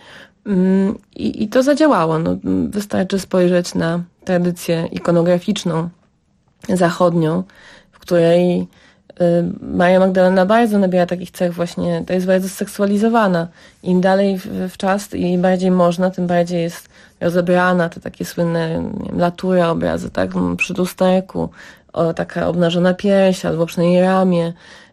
I to zadziałało. No, wystarczy spojrzeć na tradycję ikonograficzną zachodnią, w której Maria Magdalena bardzo nabiera takich cech właśnie, to jest bardzo zseksualizowana. Im dalej w czas i im bardziej można, tym bardziej jest rozebrana. Te takie słynne latura obrazy, tak? Przy lusterku, taka obnażona pierś, albo przynajmniej ramię,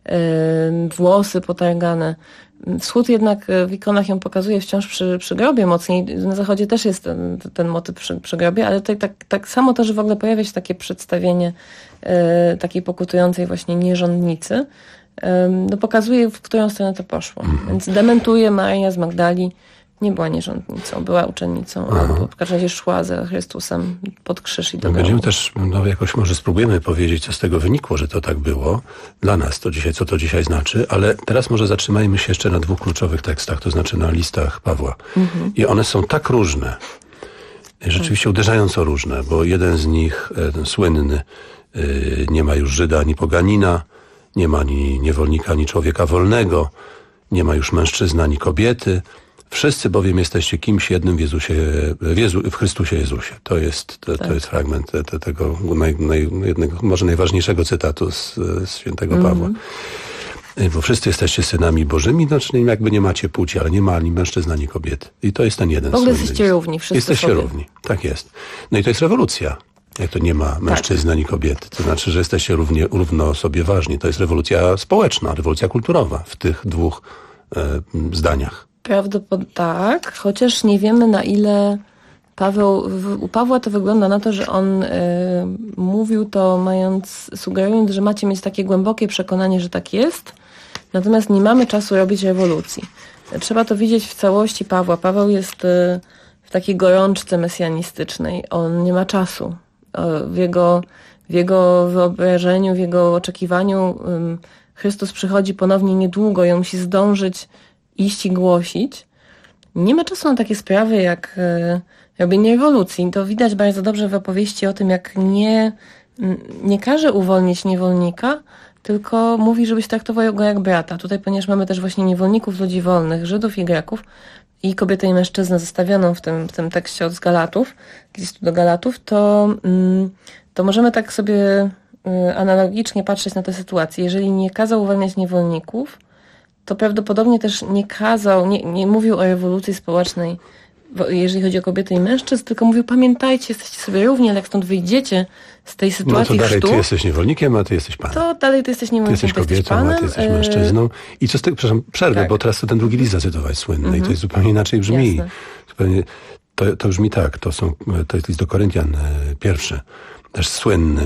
włosy potargane. Wschód jednak w ikonach ją pokazuje wciąż przy grobie mocniej. Na zachodzie też jest ten motyw przy grobie, ale tutaj tak samo też w ogóle pojawia się takie przedstawienie takiej pokutującej właśnie nierządnicy. No pokazuje, w którą stronę to poszło. Więc dementuje Maria z Magdali Nie była nierządnicą, była uczennicą. W każdym razie szła za Chrystusem pod krzyż i do Będziemy też, jakoś może spróbujemy powiedzieć, co z tego wynikło, że to tak było. Dla nas to dzisiaj, co to dzisiaj znaczy, ale teraz może zatrzymajmy się jeszcze na 2 kluczowych tekstach, to znaczy na listach Pawła. I one są tak różne, rzeczywiście uderzająco różne, bo jeden z nich, ten słynny, nie ma już Żyda ani poganina, nie ma ani niewolnika, ani człowieka wolnego, nie ma już mężczyzny, ani kobiety. Wszyscy bowiem jesteście kimś jednym w Chrystusie Jezusie. To jest fragment tego jednego, może najważniejszego cytatu z świętego Pawła. Bo wszyscy jesteście synami Bożymi, czyli jakby nie macie płci, ale nie ma ani mężczyzn, ani kobiety. I to jest ten jeden. W ogóle jesteście równi, wszyscy jesteście sobie. równi, tak jest. No i to jest rewolucja. Jak to nie ma mężczyzn ani kobiety. To znaczy, że jesteście równo sobie ważni. To jest rewolucja społeczna, rewolucja kulturowa w tych 2 zdaniach. Prawdopodobnie tak, chociaż nie wiemy, na ile u Pawła to wygląda na to, że on mówił to sugerując, że macie mieć takie głębokie przekonanie, że tak jest, natomiast nie mamy czasu robić rewolucji. Trzeba to widzieć w całości Pawła. Paweł jest w takiej gorączce mesjanistycznej. On nie ma czasu. W jego wyobrażeniu, w jego oczekiwaniu Chrystus przychodzi ponownie niedługo i on musi zdążyć iść i głosić. Nie ma czasu na takie sprawy jak robienie rewolucji. To widać bardzo dobrze w opowieści o tym, jak nie każe uwolnić niewolnika, tylko mówi, żebyś traktował go jak brata. Tutaj, ponieważ mamy też właśnie niewolników, ludzi wolnych, Żydów i Greków i kobietę i mężczyznę zestawioną w tym tekście od Galatów, listu do Galatów, to możemy tak sobie analogicznie patrzeć na tę sytuację. Jeżeli nie kazał uwalniać niewolników, to prawdopodobnie też nie mówił o rewolucji społecznej, jeżeli chodzi o kobiety i mężczyzn, tylko mówił, pamiętajcie, jesteście sobie równi, ale jak stąd wyjdziecie z tej sytuacji no to dalej ty jesteś niewolnikiem, a ty jesteś panem. To dalej ty jesteś niewolnikiem, ty jesteś kobietą, a ty jesteś mężczyzną. I co z tego, przepraszam, przerwę, bo teraz to ten drugi list zacytować słynny i to jest zupełnie inaczej brzmi. Zupełnie, to brzmi tak, to jest list do Koryntian 1, też słynny.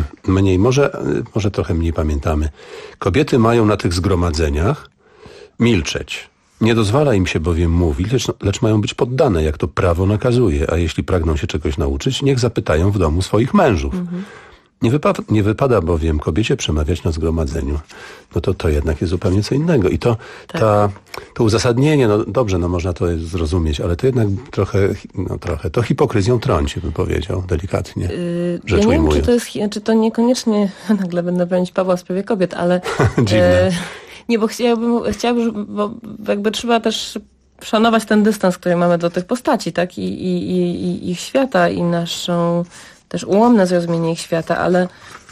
Może trochę mniej pamiętamy. Kobiety mają na tych zgromadzeniach milczeć. Nie dozwala im się bowiem mówić, lecz mają być poddane, jak to prawo nakazuje, a jeśli pragną się czegoś nauczyć, niech zapytają w domu swoich mężów. Nie wypada bowiem kobiecie przemawiać na zgromadzeniu. No to jednak jest zupełnie co innego. I to uzasadnienie, no dobrze, no można to zrozumieć, ale to jednak trochę to hipokryzją trąci, bym powiedział, delikatnie, rzecz ja nie wiem, ujmując. czy to niekoniecznie nagle będę bronić Pawła w sprawie kobiet, ale dziwne. Nie, bo chciałabym, bo jakby trzeba też szanować ten dystans, który mamy do tych postaci, tak? I ich świata, i naszą też ułomne zrozumienie ich świata, ale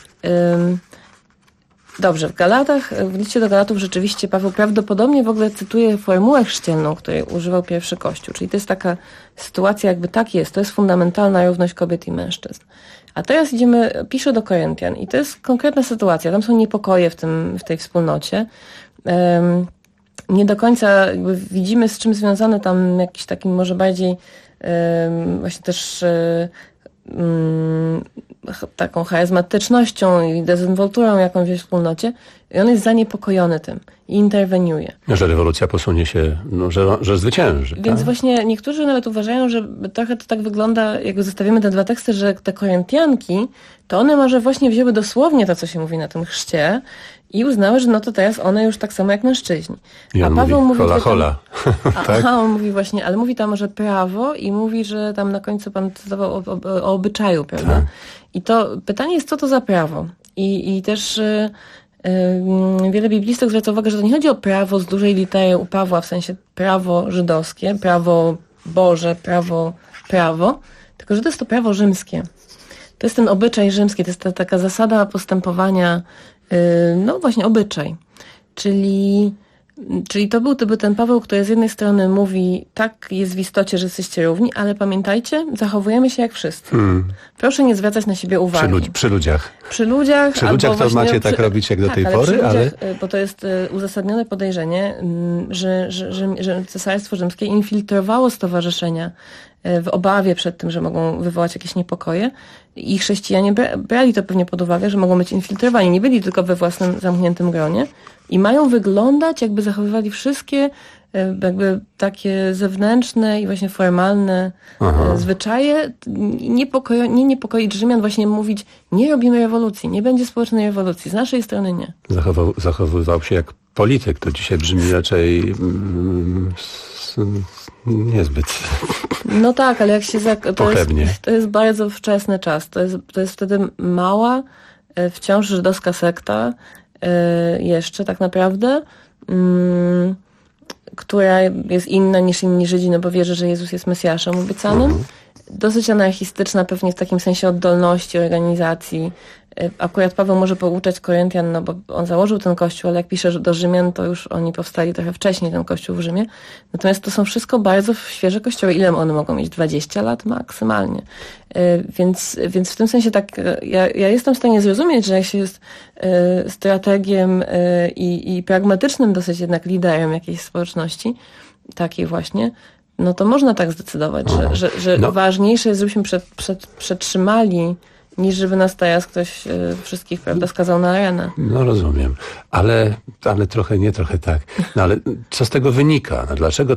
dobrze, w liście do Galatów rzeczywiście Paweł prawdopodobnie w ogóle cytuje formułę chrzcielną, której używał pierwszy Kościół. Czyli to jest taka sytuacja, jakby tak jest, to jest fundamentalna równość kobiet i mężczyzn. A teraz pisze do Koryntian i to jest konkretna sytuacja. Tam są niepokoje w tej wspólnocie. Nie do końca jakby widzimy, z czym związane tam jakiś takim może bardziej właśnie też taką charyzmatycznością i dezynwolturą jakąś we wspólnocie i on jest zaniepokojony tym i interweniuje. Że rewolucja posunie się, że zwycięży. Więc tak? właśnie niektórzy nawet uważają, że trochę to tak wygląda, jak zestawimy te 2 teksty, że te Koryntianki, to one może właśnie wzięły dosłownie to, co się mówi na tym chrzcie i uznały, że no to teraz one już tak samo jak mężczyźni. I on a Paweł mówi hola. Tak? On mówi właśnie, ale mówi tam, że prawo i mówi, że tam na końcu pan cytował o obyczaju, prawda? Tak. I to pytanie jest, co to za prawo? I też wiele biblistów zwraca uwagę, że to nie chodzi o prawo z dużej litery u Pawła, w sensie prawo żydowskie, prawo Boże, prawo, tylko że to jest to prawo rzymskie. To jest ten obyczaj rzymski, to jest taka zasada postępowania, no właśnie obyczaj. Czyli to był ten Paweł, który z jednej strony mówi, tak jest w istocie, że jesteście równi, ale pamiętajcie, zachowujemy się jak wszyscy. Proszę nie zwracać na siebie uwagi. Przy ludziach. Przy ludziach to właśnie, macie tak robić jak do tej pory, ale... Bo to jest uzasadnione podejrzenie, że Cesarstwo Rzymskie infiltrowało stowarzyszenia w obawie przed tym, że mogą wywołać jakieś niepokoje i chrześcijanie brali to pewnie pod uwagę, że mogą być infiltrowani. Nie byli tylko we własnym zamkniętym gronie i mają wyglądać, jakby zachowywali wszystkie jakby takie zewnętrzne i właśnie formalne zwyczaje nie niepokoić Rzymian, właśnie mówić, nie robimy rewolucji, nie będzie społecznej rewolucji, z naszej strony nie. Zachowywał się jak polityk, to dzisiaj brzmi raczej niezbyt No tak, ale jak się pochlebnie. To jest bardzo wczesny czas. To jest wtedy mała, wciąż żydowska sekta jeszcze tak naprawdę, która jest inna niż inni Żydzi, no bo wierzy, że Jezus jest Mesjaszem obiecanym. Dosyć anarchistyczna pewnie w takim sensie oddolności organizacji. Akurat Paweł może pouczać Koryntian, no bo on założył ten kościół, ale jak pisze do Rzymian, to już oni powstali trochę wcześniej, ten kościół w Rzymie. Natomiast to są wszystko bardzo świeże kościoły. Ile one mogą mieć? 20 lat maksymalnie. Więc w tym sensie tak, ja jestem w stanie zrozumieć, że jak się jest strategiem i pragmatycznym dosyć jednak liderem jakiejś społeczności, takiej właśnie, no to można tak zdecydować, że ważniejsze jest, żebyśmy przetrzymali, niż żeby nas teraz ktoś wszystkich, prawda, skazał na arenę. No rozumiem, ale trochę tak. No ale co z tego wynika? No, dlaczego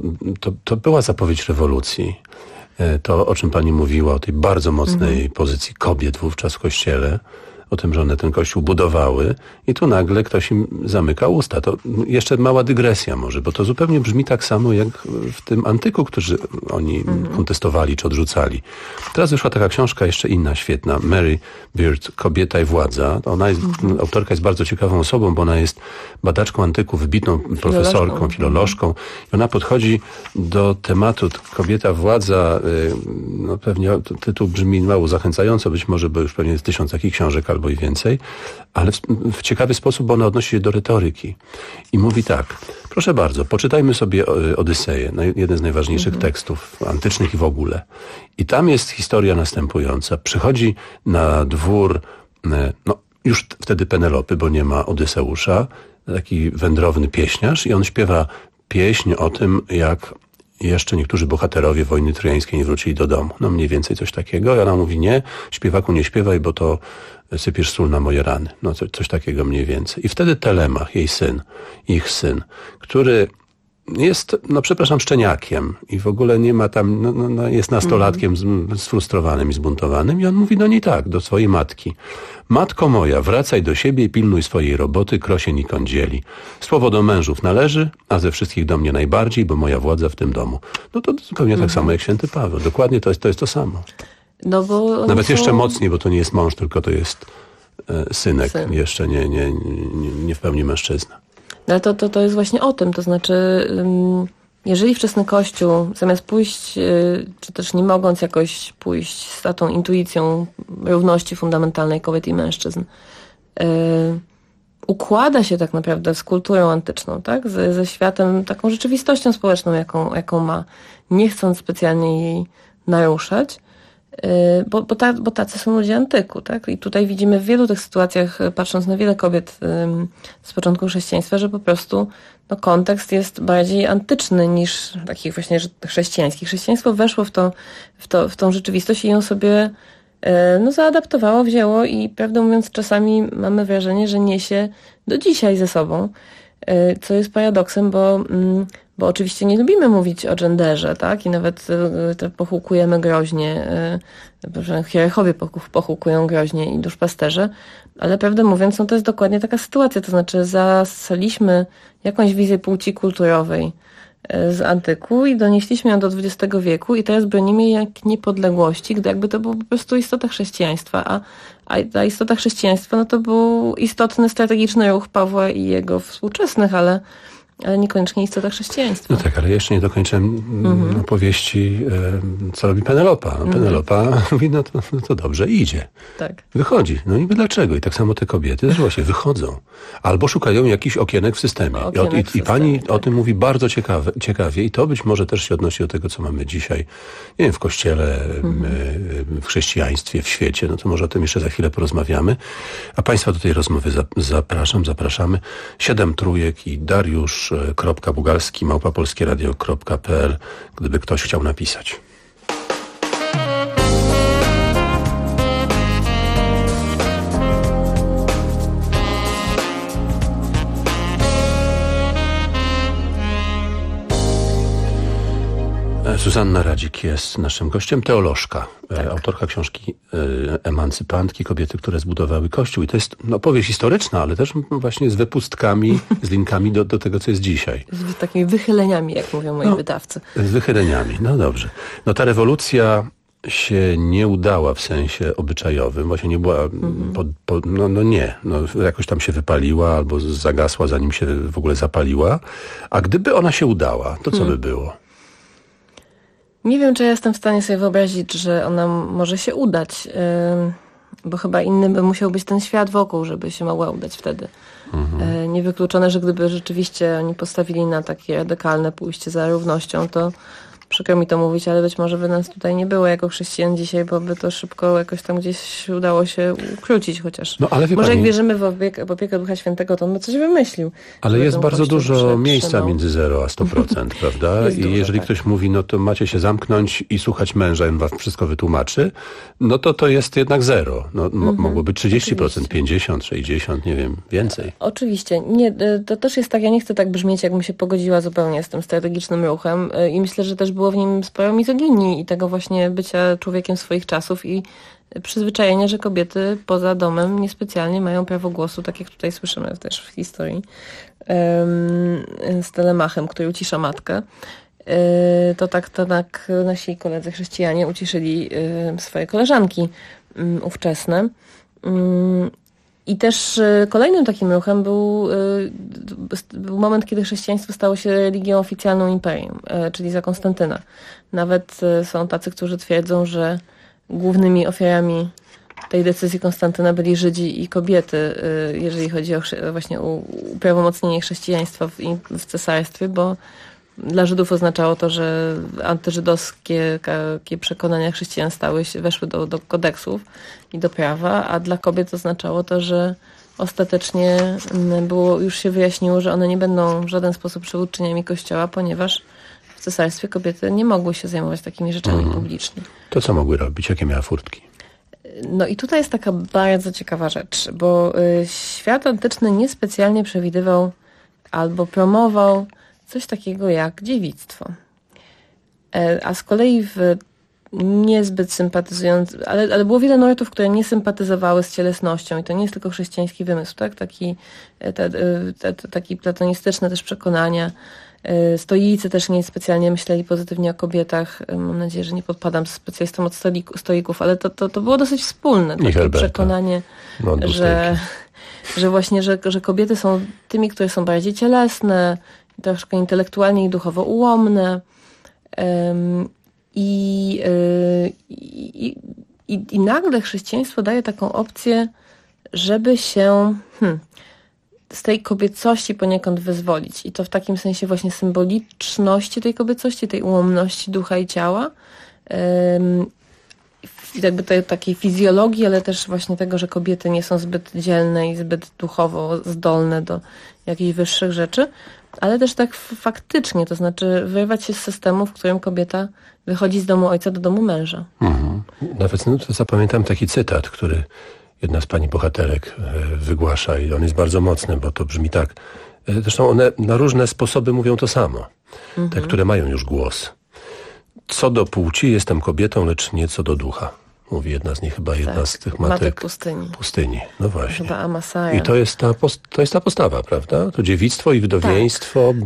to była zapowiedź rewolucji? To, o czym pani mówiła, o tej bardzo mocnej pozycji kobiet wówczas w Kościele, o tym, że one ten Kościół budowały i tu nagle ktoś im zamyka usta. To jeszcze mała dygresja może, bo to zupełnie brzmi tak samo jak w tym antyku, którzy oni kontestowali czy odrzucali. Teraz wyszła taka książka jeszcze inna, świetna, Mary Beard, Kobieta i władza. Ona jest, autorka jest bardzo ciekawą osobą, bo ona jest badaczką antyku, wybitną profesorką, filolożką i ona podchodzi do tematu kobieta, władza, no pewnie tytuł brzmi mało zachęcająco, być może, bo już pewnie jest 1000 takich książek albo i więcej, ale w ciekawy sposób ona odnosi się do retoryki. I mówi tak, proszę bardzo, poczytajmy sobie Odyseję, jeden z najważniejszych tekstów antycznych i w ogóle. I tam jest historia następująca. Przychodzi na dwór, no już wtedy Penelopy, bo nie ma Odyseusza, taki wędrowny pieśniarz i on śpiewa pieśń o tym, jak jeszcze niektórzy bohaterowie wojny trojańskiej nie wrócili do domu. No mniej więcej coś takiego. I ona mówi, nie, śpiewaku nie śpiewaj, bo to sypiesz sól na moje rany. No coś takiego mniej więcej. I wtedy Telemach, jej syn, ich syn, który jest, no przepraszam, szczeniakiem i w ogóle nie ma tam, jest nastolatkiem sfrustrowanym i zbuntowanym i on mówi do niej tak, do swojej matki. Matko moja, wracaj do siebie i pilnuj swojej roboty, krosień i kądzieli. Słowo do mężów należy, a ze wszystkich do mnie najbardziej, bo moja władza w tym domu. No to zupełnie tak samo jak święty Paweł. Dokładnie to jest to samo. No bo nawet jeszcze mocniej, bo to nie jest mąż, tylko to jest synek. Jeszcze nie w pełni mężczyzna. Ale to jest właśnie o tym, to znaczy jeżeli wczesny Kościół zamiast pójść, czy też nie mogąc jakoś pójść z tą intuicją równości fundamentalnej kobiet i mężczyzn, układa się tak naprawdę z kulturą antyczną, tak? Ze światem, taką rzeczywistością społeczną, jaką ma, nie chcąc specjalnie jej naruszać, bo tacy są ludzie antyku, tak? I tutaj widzimy w wielu tych sytuacjach, patrząc na wiele kobiet z początku chrześcijaństwa, że po prostu kontekst jest bardziej antyczny niż taki właśnie chrześcijański. Chrześcijaństwo weszło w tą rzeczywistość i ją sobie zaadaptowało, wzięło i prawdę mówiąc czasami mamy wrażenie, że niesie do dzisiaj ze sobą, co jest paradoksem, bo oczywiście nie lubimy mówić o genderze, tak? I nawet pochłukujemy groźnie, hierarchowie pochłukują groźnie i duszpasterze, ale prawdę mówiąc, to jest dokładnie taka sytuacja, to znaczy zasaliśmy jakąś wizję płci kulturowej z antyku i donieśliśmy ją do XX wieku i teraz bronimy jej jak niepodległości, gdy jakby to było po prostu istota chrześcijaństwa, a ta istota chrześcijaństwa to był istotny strategiczny ruch Pawła i jego współczesnych, ale niekoniecznie istota chrześcijaństwa. No tak, ale jeszcze nie dokończyłem opowieści, co robi Penelopa. Penelopa mówi, to dobrze, idzie. Tak. Wychodzi. No niby dlaczego? I tak samo te kobiety też właśnie wychodzą. Albo szukają jakichś okienek w systemie. I pani o tym mówi bardzo ciekawie i to być może też się odnosi do tego, co mamy dzisiaj, nie wiem, w Kościele, w chrześcijaństwie, w świecie. No to może o tym jeszcze za chwilę porozmawiamy. A państwa do tej rozmowy zapraszamy. 7 trójek i Dariusz.Bugalski@polskieradio.pl, gdyby ktoś chciał napisać. Zuzanna Radzik jest naszym gościem, teolożka, autorka książki Emancypantki, kobiety, które zbudowały Kościół. I to jest powieść historyczna, ale też właśnie z wypustkami, z linkami do tego, co jest dzisiaj. Z takimi wychyleniami, jak mówią moi wydawcy. Z wychyleniami, no dobrze. No ta rewolucja się nie udała w sensie obyczajowym, właśnie nie była, jakoś tam się wypaliła albo zagasła, zanim się w ogóle zapaliła. A gdyby ona się udała, to co by było? Nie wiem, czy ja jestem w stanie sobie wyobrazić, że ona może się udać, bo chyba inny by musiał być ten świat wokół, żeby się mogła udać wtedy. Niewykluczone, że gdyby rzeczywiście oni postawili na takie radykalne pójście za równością, to przykro mi to mówić, ale być może by nas tutaj nie było jako chrześcijan dzisiaj, bo by to szybko jakoś tam gdzieś udało się ukrócić chociaż. No, ale może jak wierzymy w opiekę Ducha Świętego, to on by coś wymyślił. Ale jest bardzo dużo miejsca między 0 a 100%, prawda? I jeżeli ktoś mówi, no to macie się zamknąć i słuchać męża, on wam wszystko wytłumaczy, no to jest jednak 0. No, mogło być 30%, 50, 60, nie wiem, więcej. Oczywiście. Nie, to też jest tak, ja nie chcę tak brzmieć, jakbym się pogodziła zupełnie z tym strategicznym ruchem i myślę, że też było w nim sporo mizoginii i tego właśnie bycia człowiekiem swoich czasów i przyzwyczajenia, że kobiety poza domem niespecjalnie mają prawo głosu, tak jak tutaj słyszymy też w historii z Telemachem, który ucisza matkę. To tak nasi koledzy chrześcijanie uciszyli swoje koleżanki ówczesne. I też kolejnym takim ruchem był moment, kiedy chrześcijaństwo stało się religią oficjalną imperium, czyli za Konstantyna. Nawet są tacy, którzy twierdzą, że głównymi ofiarami tej decyzji Konstantyna byli Żydzi i kobiety, jeżeli chodzi o właśnie uprawomocnienie chrześcijaństwa w cesarstwie, bo dla Żydów oznaczało to, że antyżydowskie przekonania chrześcijan weszły do kodeksów i do prawa, a dla kobiet oznaczało to, że ostatecznie już się wyjaśniło, że one nie będą w żaden sposób przywódczyniami Kościoła, ponieważ w cesarstwie kobiety nie mogły się zajmować takimi rzeczami publicznie. To co mogły robić? Jakie miały furtki? No i tutaj jest taka bardzo ciekawa rzecz, bo świat antyczny niespecjalnie przewidywał albo promował coś takiego jak dziewictwo. A z kolei niezbyt sympatyzując, ale było wiele narodów, które nie sympatyzowały z cielesnością i to nie jest tylko chrześcijański wymysł, tak? Taki platonistyczne też przekonania. Stoicy też nie specjalnie myśleli pozytywnie o kobietach. Mam nadzieję, że nie podpadam specjalistą od stoików, ale to było dosyć wspólne. Takie przekonanie, że właśnie, że kobiety są tymi, które są bardziej cielesne, troszkę intelektualnie i duchowo ułomne. I nagle chrześcijaństwo daje taką opcję, żeby się z tej kobiecości poniekąd wyzwolić. I to w takim sensie właśnie symboliczności tej kobiecości, tej ułomności ducha i ciała. Jakby takiej fizjologii, ale też właśnie tego, że kobiety nie są zbyt dzielne i zbyt duchowo zdolne do jakichś wyższych rzeczy, ale też tak faktycznie, to znaczy wyrwać się z systemu, w którym kobieta wychodzi z domu ojca do domu męża. Nawet zapamiętam taki cytat, który jedna z pani bohaterek wygłasza i on jest bardzo mocny, bo to brzmi tak. Zresztą one na różne sposoby mówią to samo. Te, które mają już głos. Co do płci jestem kobietą, lecz nie co do ducha. Mówi jedna z nich, chyba jedna z tych matek pustyni. No właśnie. Chyba Amasaja. I to jest ta postawa, prawda? To dziewictwo i wdowieństwo,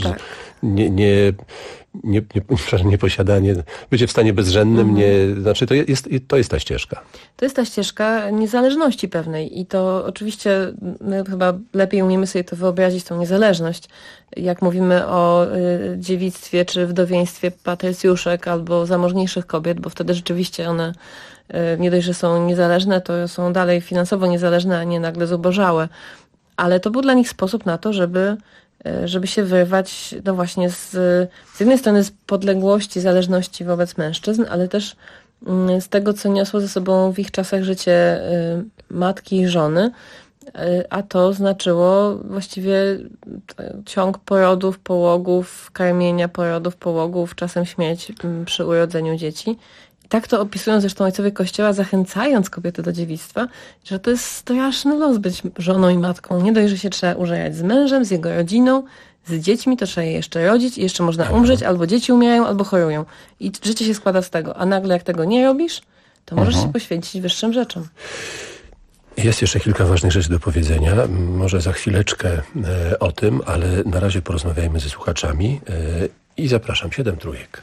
nieposiadanie, bycie w stanie bezżennym, znaczy to jest ta ścieżka. To jest ta ścieżka niezależności pewnej i to oczywiście my chyba lepiej umiemy sobie to wyobrazić, tą niezależność. Jak mówimy o dziewictwie czy wdowieństwie patrycjuszek albo zamożniejszych kobiet, bo wtedy rzeczywiście one nie dość, że są niezależne, to są dalej finansowo niezależne, a nie nagle zubożałe. Ale to był dla nich sposób na to, żeby się wyrwać no właśnie z jednej strony z podległości, zależności wobec mężczyzn, ale też z tego, co niosło ze sobą w ich czasach życie matki i żony, a to znaczyło właściwie ciąg porodów, połogów, karmienia porodów, połogów, czasem śmierć przy urodzeniu dzieci. I tak to opisują zresztą ojcowie Kościoła, zachęcając kobiety do dziewictwa, że to jest straszny los być żoną i matką. Nie dość, że się trzeba użerać z mężem, z jego rodziną, Z dziećmi to trzeba je jeszcze rodzić i jeszcze można umrzeć, albo dzieci umierają, albo chorują. I życie się składa z tego. A nagle jak tego nie robisz, to możesz się poświęcić wyższym rzeczom. Jest jeszcze kilka ważnych rzeczy do powiedzenia. Może za chwileczkę o tym, ale na razie porozmawiajmy ze słuchaczami i zapraszam 7 trójek.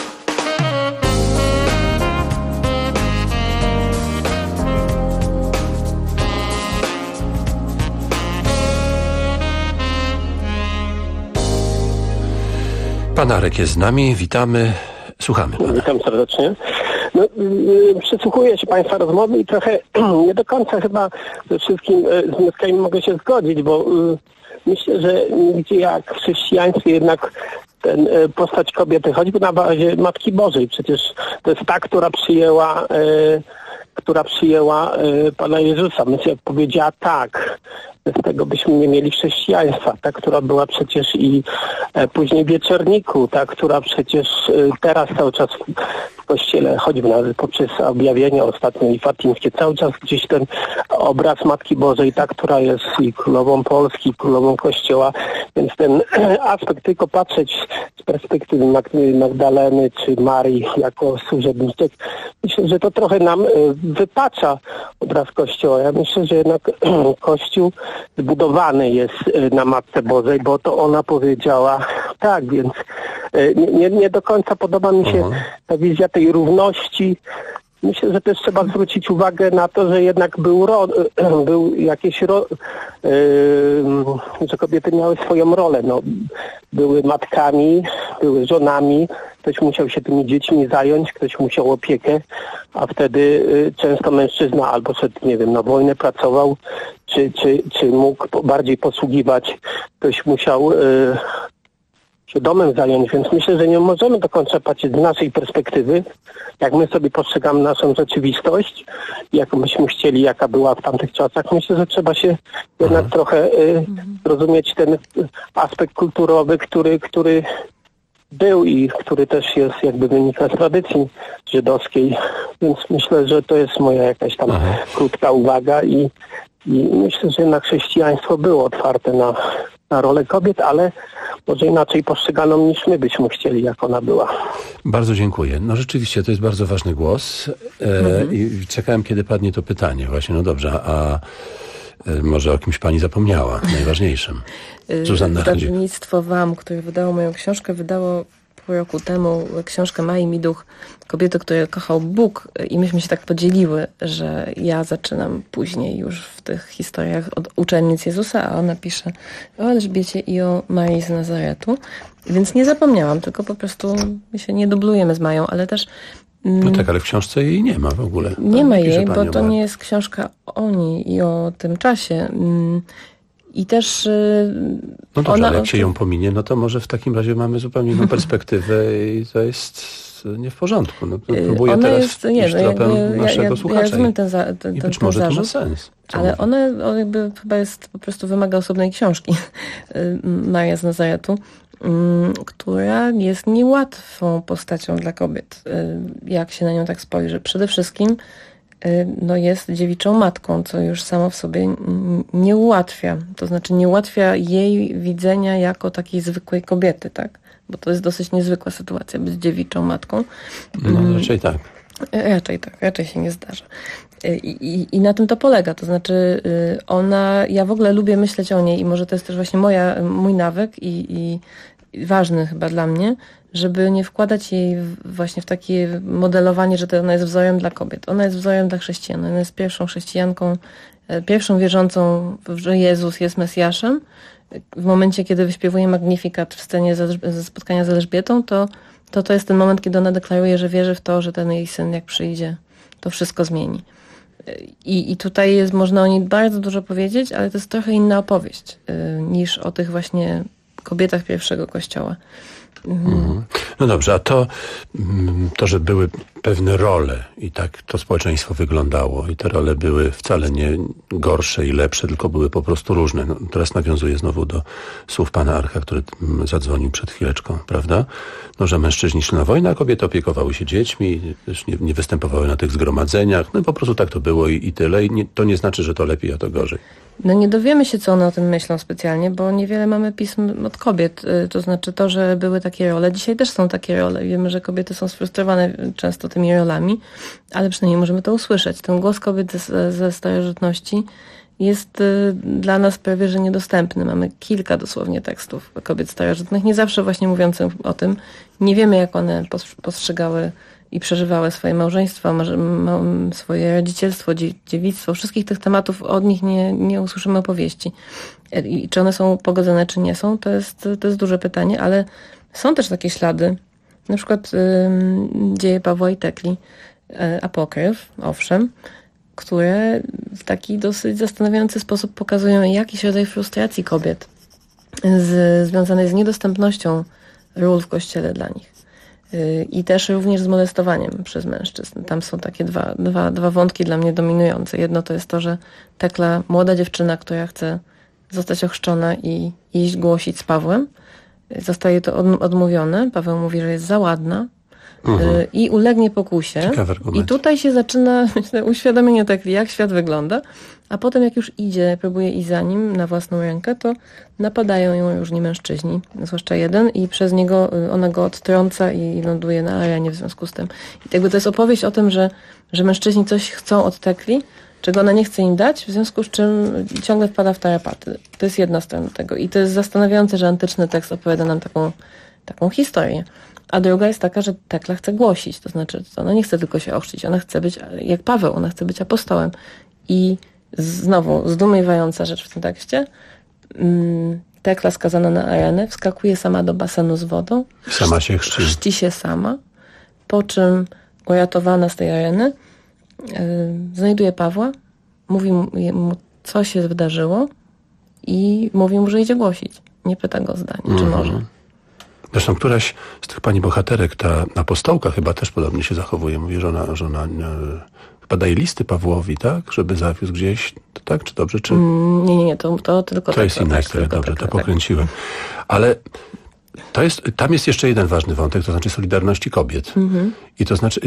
Pan Arek jest z nami, witamy, słuchamy pana. Witam serdecznie. Przysłuchuję się Państwa rozmowy i trochę nie do końca chyba ze wszystkim z wnioskami mogę się zgodzić, bo myślę, że nigdzie jak w chrześcijaństwie jednak postać kobiety, choćby na bazie Matki Bożej, przecież to jest ta, która przyjęła Pana Jezusa. Myślę, jak powiedziała tak, bez tego byśmy nie mieli chrześcijaństwa. Ta, która była przecież i później w Wieczorniku, ta, która przecież teraz cały czas w Kościele, choćby nawet poprzez objawienie ostatnie i fatimskie, cały czas gdzieś ten obraz Matki Bożej, ta, która jest i królową Polski, królową Kościoła, więc ten aspekt tylko patrzeć z perspektywy Magdaleny czy Marii jako służebniczek, myślę, że to trochę nam wypacza obraz Kościoła. Ja myślę, że jednak Kościół zbudowany jest na Matce Bożej, bo to ona powiedziała tak, więc nie do końca podoba mi się ta wizja tej równości. Myślę, że też trzeba zwrócić uwagę na to, że jednak był jakieś że kobiety miały swoją rolę. No, były matkami, były żonami, ktoś musiał się tymi dziećmi zająć, ktoś musiał opiekę, a wtedy często mężczyzna albo szedł, nie wiem, na wojnę pracował, czy mógł bardziej posługiwać, ktoś musiał się domem zająć, więc myślę, że nie możemy do końca patrzeć z naszej perspektywy, jak my sobie postrzegamy naszą rzeczywistość, jak byśmy chcieli, jaka była w tamtych czasach. Myślę, że trzeba się jednak trochę rozumieć ten aspekt kulturowy, który był i który też jest, jakby wynika z tradycji żydowskiej, więc myślę, że to jest moja jakaś tam krótka uwaga i myślę, że jednak chrześcijaństwo było otwarte na rolę kobiet, ale może inaczej postrzeganą niż my byśmy chcieli, jak ona była. Bardzo dziękuję. No rzeczywiście to jest bardzo ważny głos i czekałem, kiedy padnie to pytanie. Właśnie, no dobrze, a może o kimś pani zapomniała, najważniejszym. Zuzanna Wydawnictwo WAM, które wydało moją książkę, wydało pół roku temu książkę Mai mi duch, kobiety, które kochał Bóg, i myśmy się tak podzieliły, że ja zaczynam później już w tych historiach od uczennic Jezusa, a ona pisze o Elżbiecie i o Marii z Nazaretu. Więc nie zapomniałam, tylko po prostu my się nie dublujemy z Mają, ale też no tak, ale w książce jej nie ma w ogóle. Nie ma jej, bo to nie jest książka o niej i o tym czasie. I też no dobrze, ale jak się ją pominie, no to może w takim razie mamy zupełnie inną perspektywę i to jest nie w porządku. No, próbuję ona teraz jest, nie, no tropem naszego słuchacza. Ja rozumiem i być może ten to ma zarzut, sens. ale ona jakby chyba jest, po prostu wymaga osobnej książki. Maria z Nazaretu, która jest niełatwą postacią dla kobiet. Jak się na nią tak spojrzy. Przede wszystkim no jest dziewiczą matką, co już samo w sobie nie ułatwia. To znaczy nie ułatwia jej widzenia jako takiej zwykłej kobiety, tak? Bo to jest dosyć niezwykła sytuacja, być dziewiczą matką. No raczej tak. Raczej się nie zdarza. I na tym to polega, to znaczy ona, ja w ogóle lubię myśleć o niej i może to jest też właśnie mój nawyk i ważny chyba dla mnie, żeby nie wkładać jej właśnie w takie modelowanie, że to ona jest wzorem dla kobiet. Ona jest wzorem dla chrześcijan. Ona jest pierwszą chrześcijanką, pierwszą wierzącą, że Jezus jest Mesjaszem. W momencie, kiedy wyśpiewuje Magnifikat w scenie ze spotkania z Elżbietą, to jest ten moment, kiedy ona deklaruje, że wierzy w to, że ten jej syn, jak przyjdzie, to wszystko zmieni. I tutaj można o niej bardzo dużo powiedzieć, ale to jest trochę inna opowieść niż o tych właśnie kobietach pierwszego Kościoła. No dobrze, a to, że były pewne role i tak to społeczeństwo wyglądało i te role były wcale nie gorsze i lepsze, tylko były po prostu różne. No, teraz nawiązuję znowu do słów pana Archa, który zadzwonił przed chwileczką, prawda? No, że mężczyźni szli na wojnę, a kobiety opiekowały się dziećmi, też nie występowały na tych zgromadzeniach. No i po prostu tak to było i tyle. I to nie znaczy, że to lepiej, a to gorzej. No nie dowiemy się, co one o tym myślą specjalnie, bo niewiele mamy pism od kobiet. To znaczy to, że były takie role. Dzisiaj też są takie role. Wiemy, że kobiety są sfrustrowane często tymi rolami, ale przynajmniej możemy to usłyszeć. Ten głos kobiet ze starożytności jest dla nas prawie, że niedostępny. Mamy kilka dosłownie tekstów kobiet starożytnych, nie zawsze właśnie mówiących o tym. Nie wiemy, jak one postrzegały i przeżywały swoje małżeństwo, swoje rodzicielstwo, dziewictwo. Wszystkich tych tematów od nich nie usłyszymy opowieści. I czy one są pogodzone, czy nie są, to jest duże pytanie, ale są też takie ślady, na przykład dzieje Pawła i Tekli, apokryf, owszem, które w taki dosyć zastanawiający sposób pokazują jakiś rodzaj frustracji kobiet związanej z niedostępnością ról w kościele dla nich. I też również z molestowaniem przez mężczyzn. Tam są takie dwa wątki dla mnie dominujące. Jedno to jest to, że Tekla, młoda dziewczyna, która chce zostać ochrzczona i iść głosić z Pawłem, zostaje to odmówione. Paweł mówi, że jest za ładna i ulegnie pokusie. I tutaj się zaczyna, myślę, uświadomienie Tekli, jak świat wygląda. A potem jak już próbuje iść za nim na własną rękę, to napadają ją różni mężczyźni, zwłaszcza jeden, i przez niego ona go odtrąca i ląduje na arenie w związku z tym. I jakby to jest opowieść o tym, że mężczyźni coś chcą od Tekli, czego ona nie chce im dać, w związku z czym ciągle wpada w tarapaty. To jest jedna strona tego. I to jest zastanawiające, że antyczny tekst opowiada nam taką historię. A druga jest taka, że Tekla chce głosić. To znaczy, ona nie chce tylko się ochrzcić, ona chce być jak Paweł, ona chce być apostołem. I znowu zdumiewająca rzecz w tym tekście. Tekla skazana na arenę wskakuje sama do basenu z wodą. Sama się chrzci. Chrzci się sama. Po czym uratowana z tej areny znajduje Pawła, mówi mu, co się wydarzyło i mówi mu, że idzie głosić. Nie pyta go o zdanie, czy może. Zresztą któraś z tych pani bohaterek, ta apostołka chyba też podobnie się zachowuje. Mówi, że ona chyba daje listy Pawłowi, tak? Żeby zawiózł gdzieś, tak? Czy dobrze? Czy... Nie, to tylko... To jest inna historia, dobrze, to pokręciłem. Ale tam jest jeszcze jeden ważny wątek, to znaczy solidarności kobiet. I to znaczy...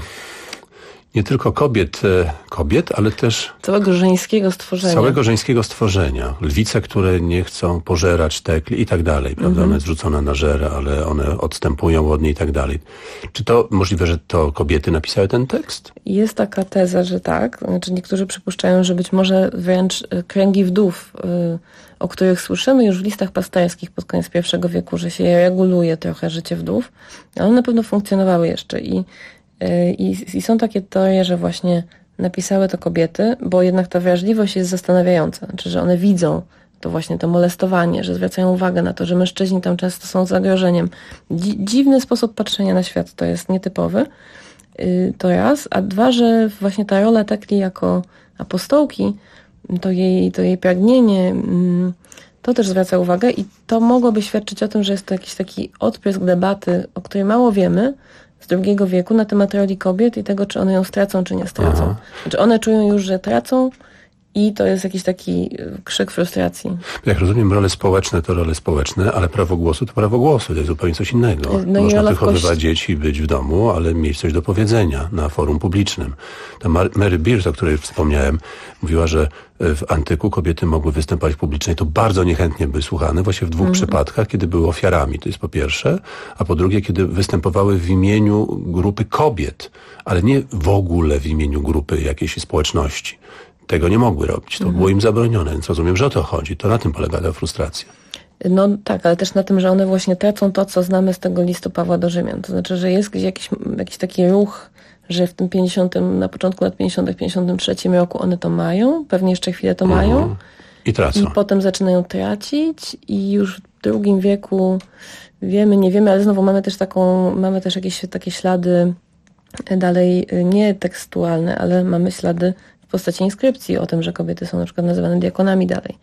nie tylko kobiet, ale też... Całego żeńskiego stworzenia. Lwice, które nie chcą pożerać Tekli i tak dalej, prawda? Ona jest wrzucona na żerę, ale one odstępują od niej i tak dalej. Czy to możliwe, że to kobiety napisały ten tekst? Jest taka teza, że tak. Znaczy niektórzy przypuszczają, że być może wręcz kręgi wdów, o których słyszymy już w listach pasterskich pod koniec I wieku, że się reguluje trochę życie wdów, ale one na pewno funkcjonowały jeszcze i są takie teorie, że właśnie napisały to kobiety, bo jednak ta wrażliwość jest zastanawiająca. Znaczy, że one widzą to właśnie to molestowanie, że zwracają uwagę na to, że mężczyźni tam często są zagrożeniem. Dziwny sposób patrzenia na świat, to jest nietypowy. To raz. A dwa, że właśnie ta rola Tekli jako apostołki, to jej pragnienie, to też zwraca uwagę i to mogłoby świadczyć o tym, że jest to jakiś taki odprysk debaty, o której mało wiemy, z II wieku na temat roli kobiet i tego, czy one ją stracą, czy nie stracą. Znaczy one czują już, że tracą i to jest jakiś taki krzyk frustracji. Jak rozumiem, role społeczne to role społeczne, ale prawo głosu to prawo głosu. To jest zupełnie coś innego. Można wychowywać dzieci, być w domu, ale mieć coś do powiedzenia na forum publicznym. Ta Mary Beard, o której wspomniałem, mówiła, że w antyku kobiety mogły występować publicznie. To bardzo niechętnie były słuchane, właśnie w dwóch przypadkach, kiedy były ofiarami. To jest po pierwsze. A po drugie, kiedy występowały w imieniu grupy kobiet, ale nie w ogóle w imieniu grupy jakiejś społeczności. Tego nie mogły robić. To było im zabronione, więc rozumiem, że o to chodzi. To na tym polega ta frustracja. No tak, ale też na tym, że one właśnie tracą to, co znamy z tego listu Pawła do Rzymian. To znaczy, że jest jakiś taki ruch, że w tym na początku lat 50., 53 roku one to mają, pewnie jeszcze chwilę to mają. I tracą. I potem zaczynają tracić i już w II wieku wiemy, nie wiemy, ale znowu mamy też jakieś takie ślady dalej nie tekstualne, ale mamy ślady w postaci inskrypcji o tym, że kobiety są na przykład nazywane diakonami dalej.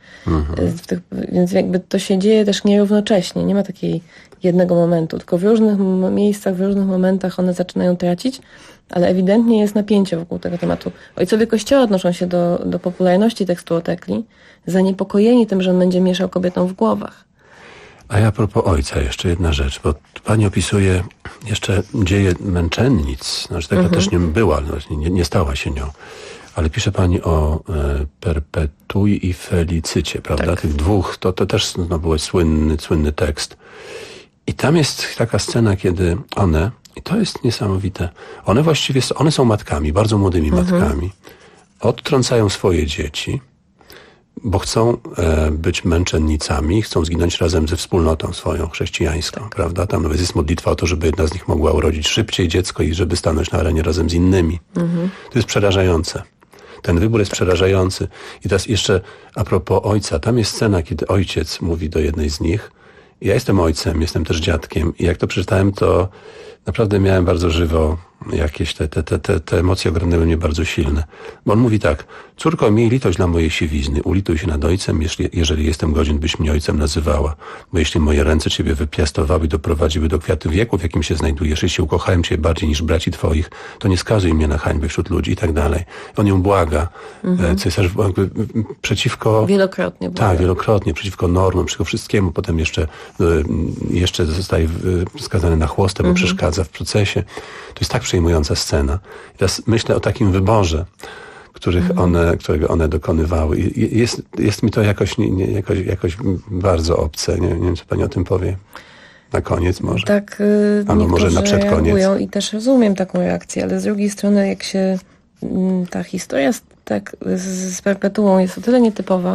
Więc jakby to się dzieje też nierównocześnie. Nie ma takiej jednego momentu, tylko w różnych miejscach, w różnych momentach one zaczynają tracić, ale ewidentnie jest napięcie wokół tego tematu. Ojcowie Kościoła odnoszą się do popularności tekstu o Tekli, zaniepokojeni tym, że on będzie mieszał kobietom w głowach. A ja propos ojca jeszcze jedna rzecz, bo pani opisuje jeszcze dzieje męczennic. Znaczy taka też nie była, nie stała się nią. ale pisze pani o Perpetuj i Felicycie, prawda? Tak. Tych dwóch, to też był słynny tekst. I tam jest taka scena, kiedy one, i to jest niesamowite, one są matkami, bardzo młodymi matkami, odtrącają swoje dzieci, bo chcą być męczennicami, chcą zginąć razem ze wspólnotą swoją chrześcijańską, prawda? Tam nawet jest modlitwa o to, żeby jedna z nich mogła urodzić szybciej dziecko i żeby stanąć na arenie razem z innymi. To jest przerażające. Ten wybór jest przerażający. I teraz jeszcze a propos ojca, tam jest scena, kiedy ojciec mówi do jednej z nich, ja jestem ojcem, jestem też dziadkiem i jak to przeczytałem, to naprawdę miałem bardzo żywo jakieś te emocje ogarnęły mnie bardzo silne. Bo on mówi tak: córko, miej litość dla mojej siwizny, ulituj się nad ojcem, jeżeli jestem godzien, byś mnie ojcem nazywała. Bo jeśli moje ręce ciebie wypiastowały i doprowadziły do kwiatu wieku, w jakim się znajdujesz, jeśli ukochałem cię bardziej niż braci twoich, to nie skazuj mnie na hańbę wśród ludzi i tak dalej. On ją błaga. Cesarz przeciwko... Wielokrotnie błaga. Tak, wielokrotnie, przeciwko normom, przeciwko wszystkiemu. Potem jeszcze zostaje skazany na chłostę, bo przeszkadza w procesie. To jest tak przejmująca scena. I teraz myślę o takim wyborze, którego one dokonywały. I jest mi to jakoś bardzo obce. Nie wiem, co pani o tym powie. Na koniec może. Tak, albo może na przedkoniec. I też rozumiem taką reakcję, ale z drugiej strony, jak się ta historia z Perpetuą jest o tyle nietypowa,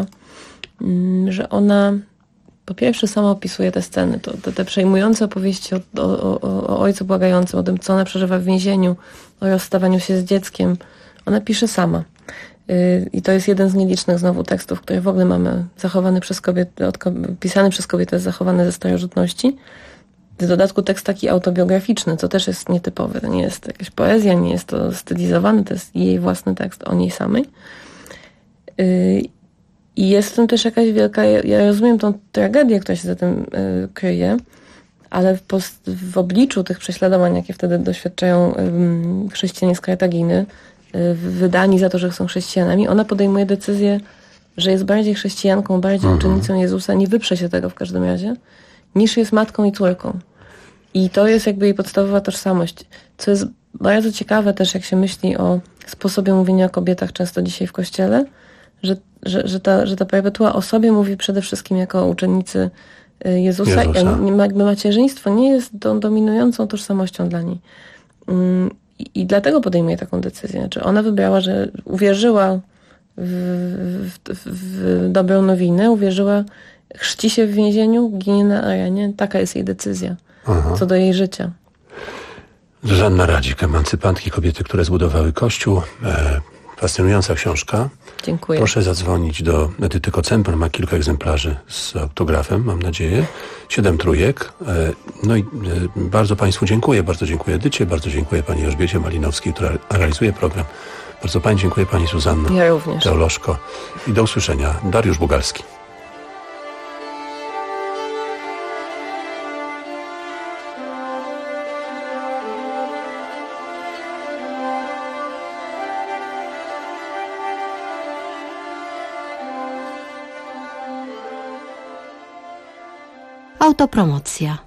że ona po pierwsze sama opisuje te sceny, te przejmujące opowieści o ojcu błagającym, o tym, co ona przeżywa w więzieniu, o rozstawaniu się z dzieckiem. Ona pisze sama. I to jest jeden z nielicznych znowu tekstów, które w ogóle mamy zachowany przez kobiety, pisany przez kobietę, zachowany ze starożytności. W dodatku tekst taki autobiograficzny, co też jest nietypowe. To nie jest jakaś poezja, nie jest to stylizowany, to jest jej własny tekst o niej samej. I jest w tym też jakaś wielka... Ja rozumiem tą tragedię, która się za tym kryje, ale w obliczu tych prześladowań, jakie wtedy doświadczają chrześcijanie z Kartaginy, wydani za to, że są chrześcijanami, ona podejmuje decyzję, że jest bardziej chrześcijanką, bardziej uczennicą Jezusa, nie wyprze się tego w każdym razie, niż jest matką i córką. I to jest jakby jej podstawowa tożsamość. Co jest bardzo ciekawe też, jak się myśli o sposobie mówienia o kobietach często dzisiaj w Kościele, że ta Perpetua o sobie mówi przede wszystkim jako o uczennicy Jezusa. Jakby macierzyństwo nie jest dominującą tożsamością dla niej. I dlatego podejmuje taką decyzję. Znaczy ona wybrała, że uwierzyła w dobrą nowinę, uwierzyła, chrzci się w więzieniu, ginie na arenie. Taka jest jej decyzja co do jej życia. Zuzanna Radzik, emancypantki, kobiety, które zbudowały Kościół. Fascynująca książka. Dziękuję. Proszę zadzwonić do Edyty Kocemper, ma kilka egzemplarzy z autografem, mam nadzieję. 7 trójek. No i bardzo Państwu dziękuję. Bardzo dziękuję Edycie, bardzo dziękuję Pani Elżbiecie Malinowskiej, która realizuje program. Bardzo Pani dziękuję, Pani Zuzanna. Ja również. Teolożko. I do usłyszenia. Dariusz Bugalski. Autopromocja.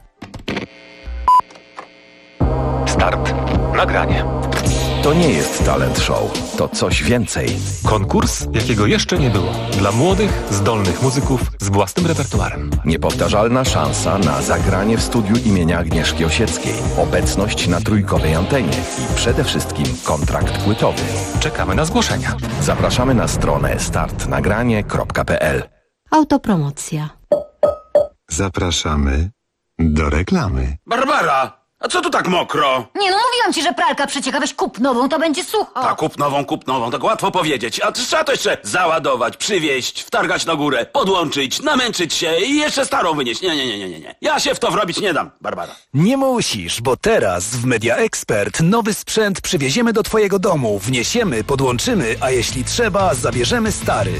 Start. Nagranie. To nie jest talent show. To coś więcej. Konkurs, jakiego jeszcze nie było. Dla młodych, zdolnych muzyków z własnym repertuarem. Niepowtarzalna szansa na zagranie w studiu imienia Agnieszki Osieckiej. Obecność na trójkowej antenie. I przede wszystkim kontrakt płytowy. Czekamy na zgłoszenia. Zapraszamy na stronę startnagranie.pl. Autopromocja. Zapraszamy do reklamy. Barbara, a co tu tak mokro? Nie no, mówiłam ci, że pralka przecieka, weź kup nową, to będzie sucho. Tak, kup nową, tak łatwo powiedzieć. A trzeba to jeszcze załadować, przywieźć, wtargać na górę, podłączyć, namęczyć się i jeszcze starą wynieść. Nie. Ja się w to wrobić nie dam, Barbara. Nie musisz, bo teraz w Media Expert nowy sprzęt przywieziemy do twojego domu, wniesiemy, podłączymy, a jeśli trzeba, zabierzemy stary.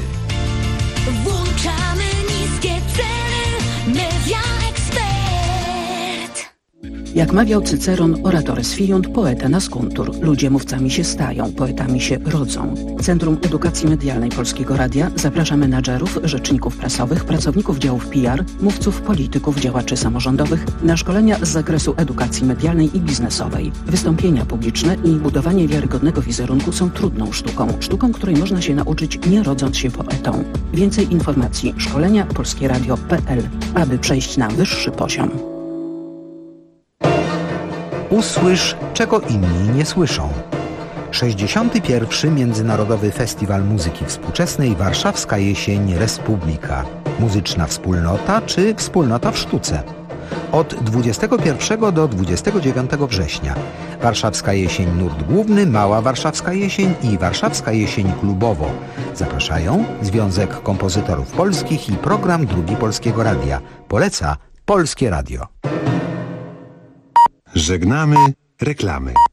Włączamy niskie ceny. Media Expert. Jak mawiał Cyceron, oratores fiunt, poeta nascuntur. Ludzie mówcami się stają, poetami się rodzą. Centrum Edukacji Medialnej Polskiego Radia zaprasza menadżerów, rzeczników prasowych, pracowników działów PR, mówców, polityków, działaczy samorządowych na szkolenia z zakresu edukacji medialnej i biznesowej. Wystąpienia publiczne i budowanie wiarygodnego wizerunku są trudną sztuką, której można się nauczyć nie rodząc się poetą. Więcej informacji szkolenia polskieradio.pl, aby przejść na wyższy poziom. Usłysz, czego inni nie słyszą. 61. Międzynarodowy Festiwal Muzyki Współczesnej Warszawska Jesień Republika. Muzyczna wspólnota czy wspólnota w sztuce. Od 21 do 29 września. Warszawska Jesień Nurt Główny, Mała Warszawska Jesień i Warszawska Jesień Klubowo. Zapraszają Związek Kompozytorów Polskich i Program Drugi Polskiego Radia. Poleca Polskie Radio. Żegnamy reklamy.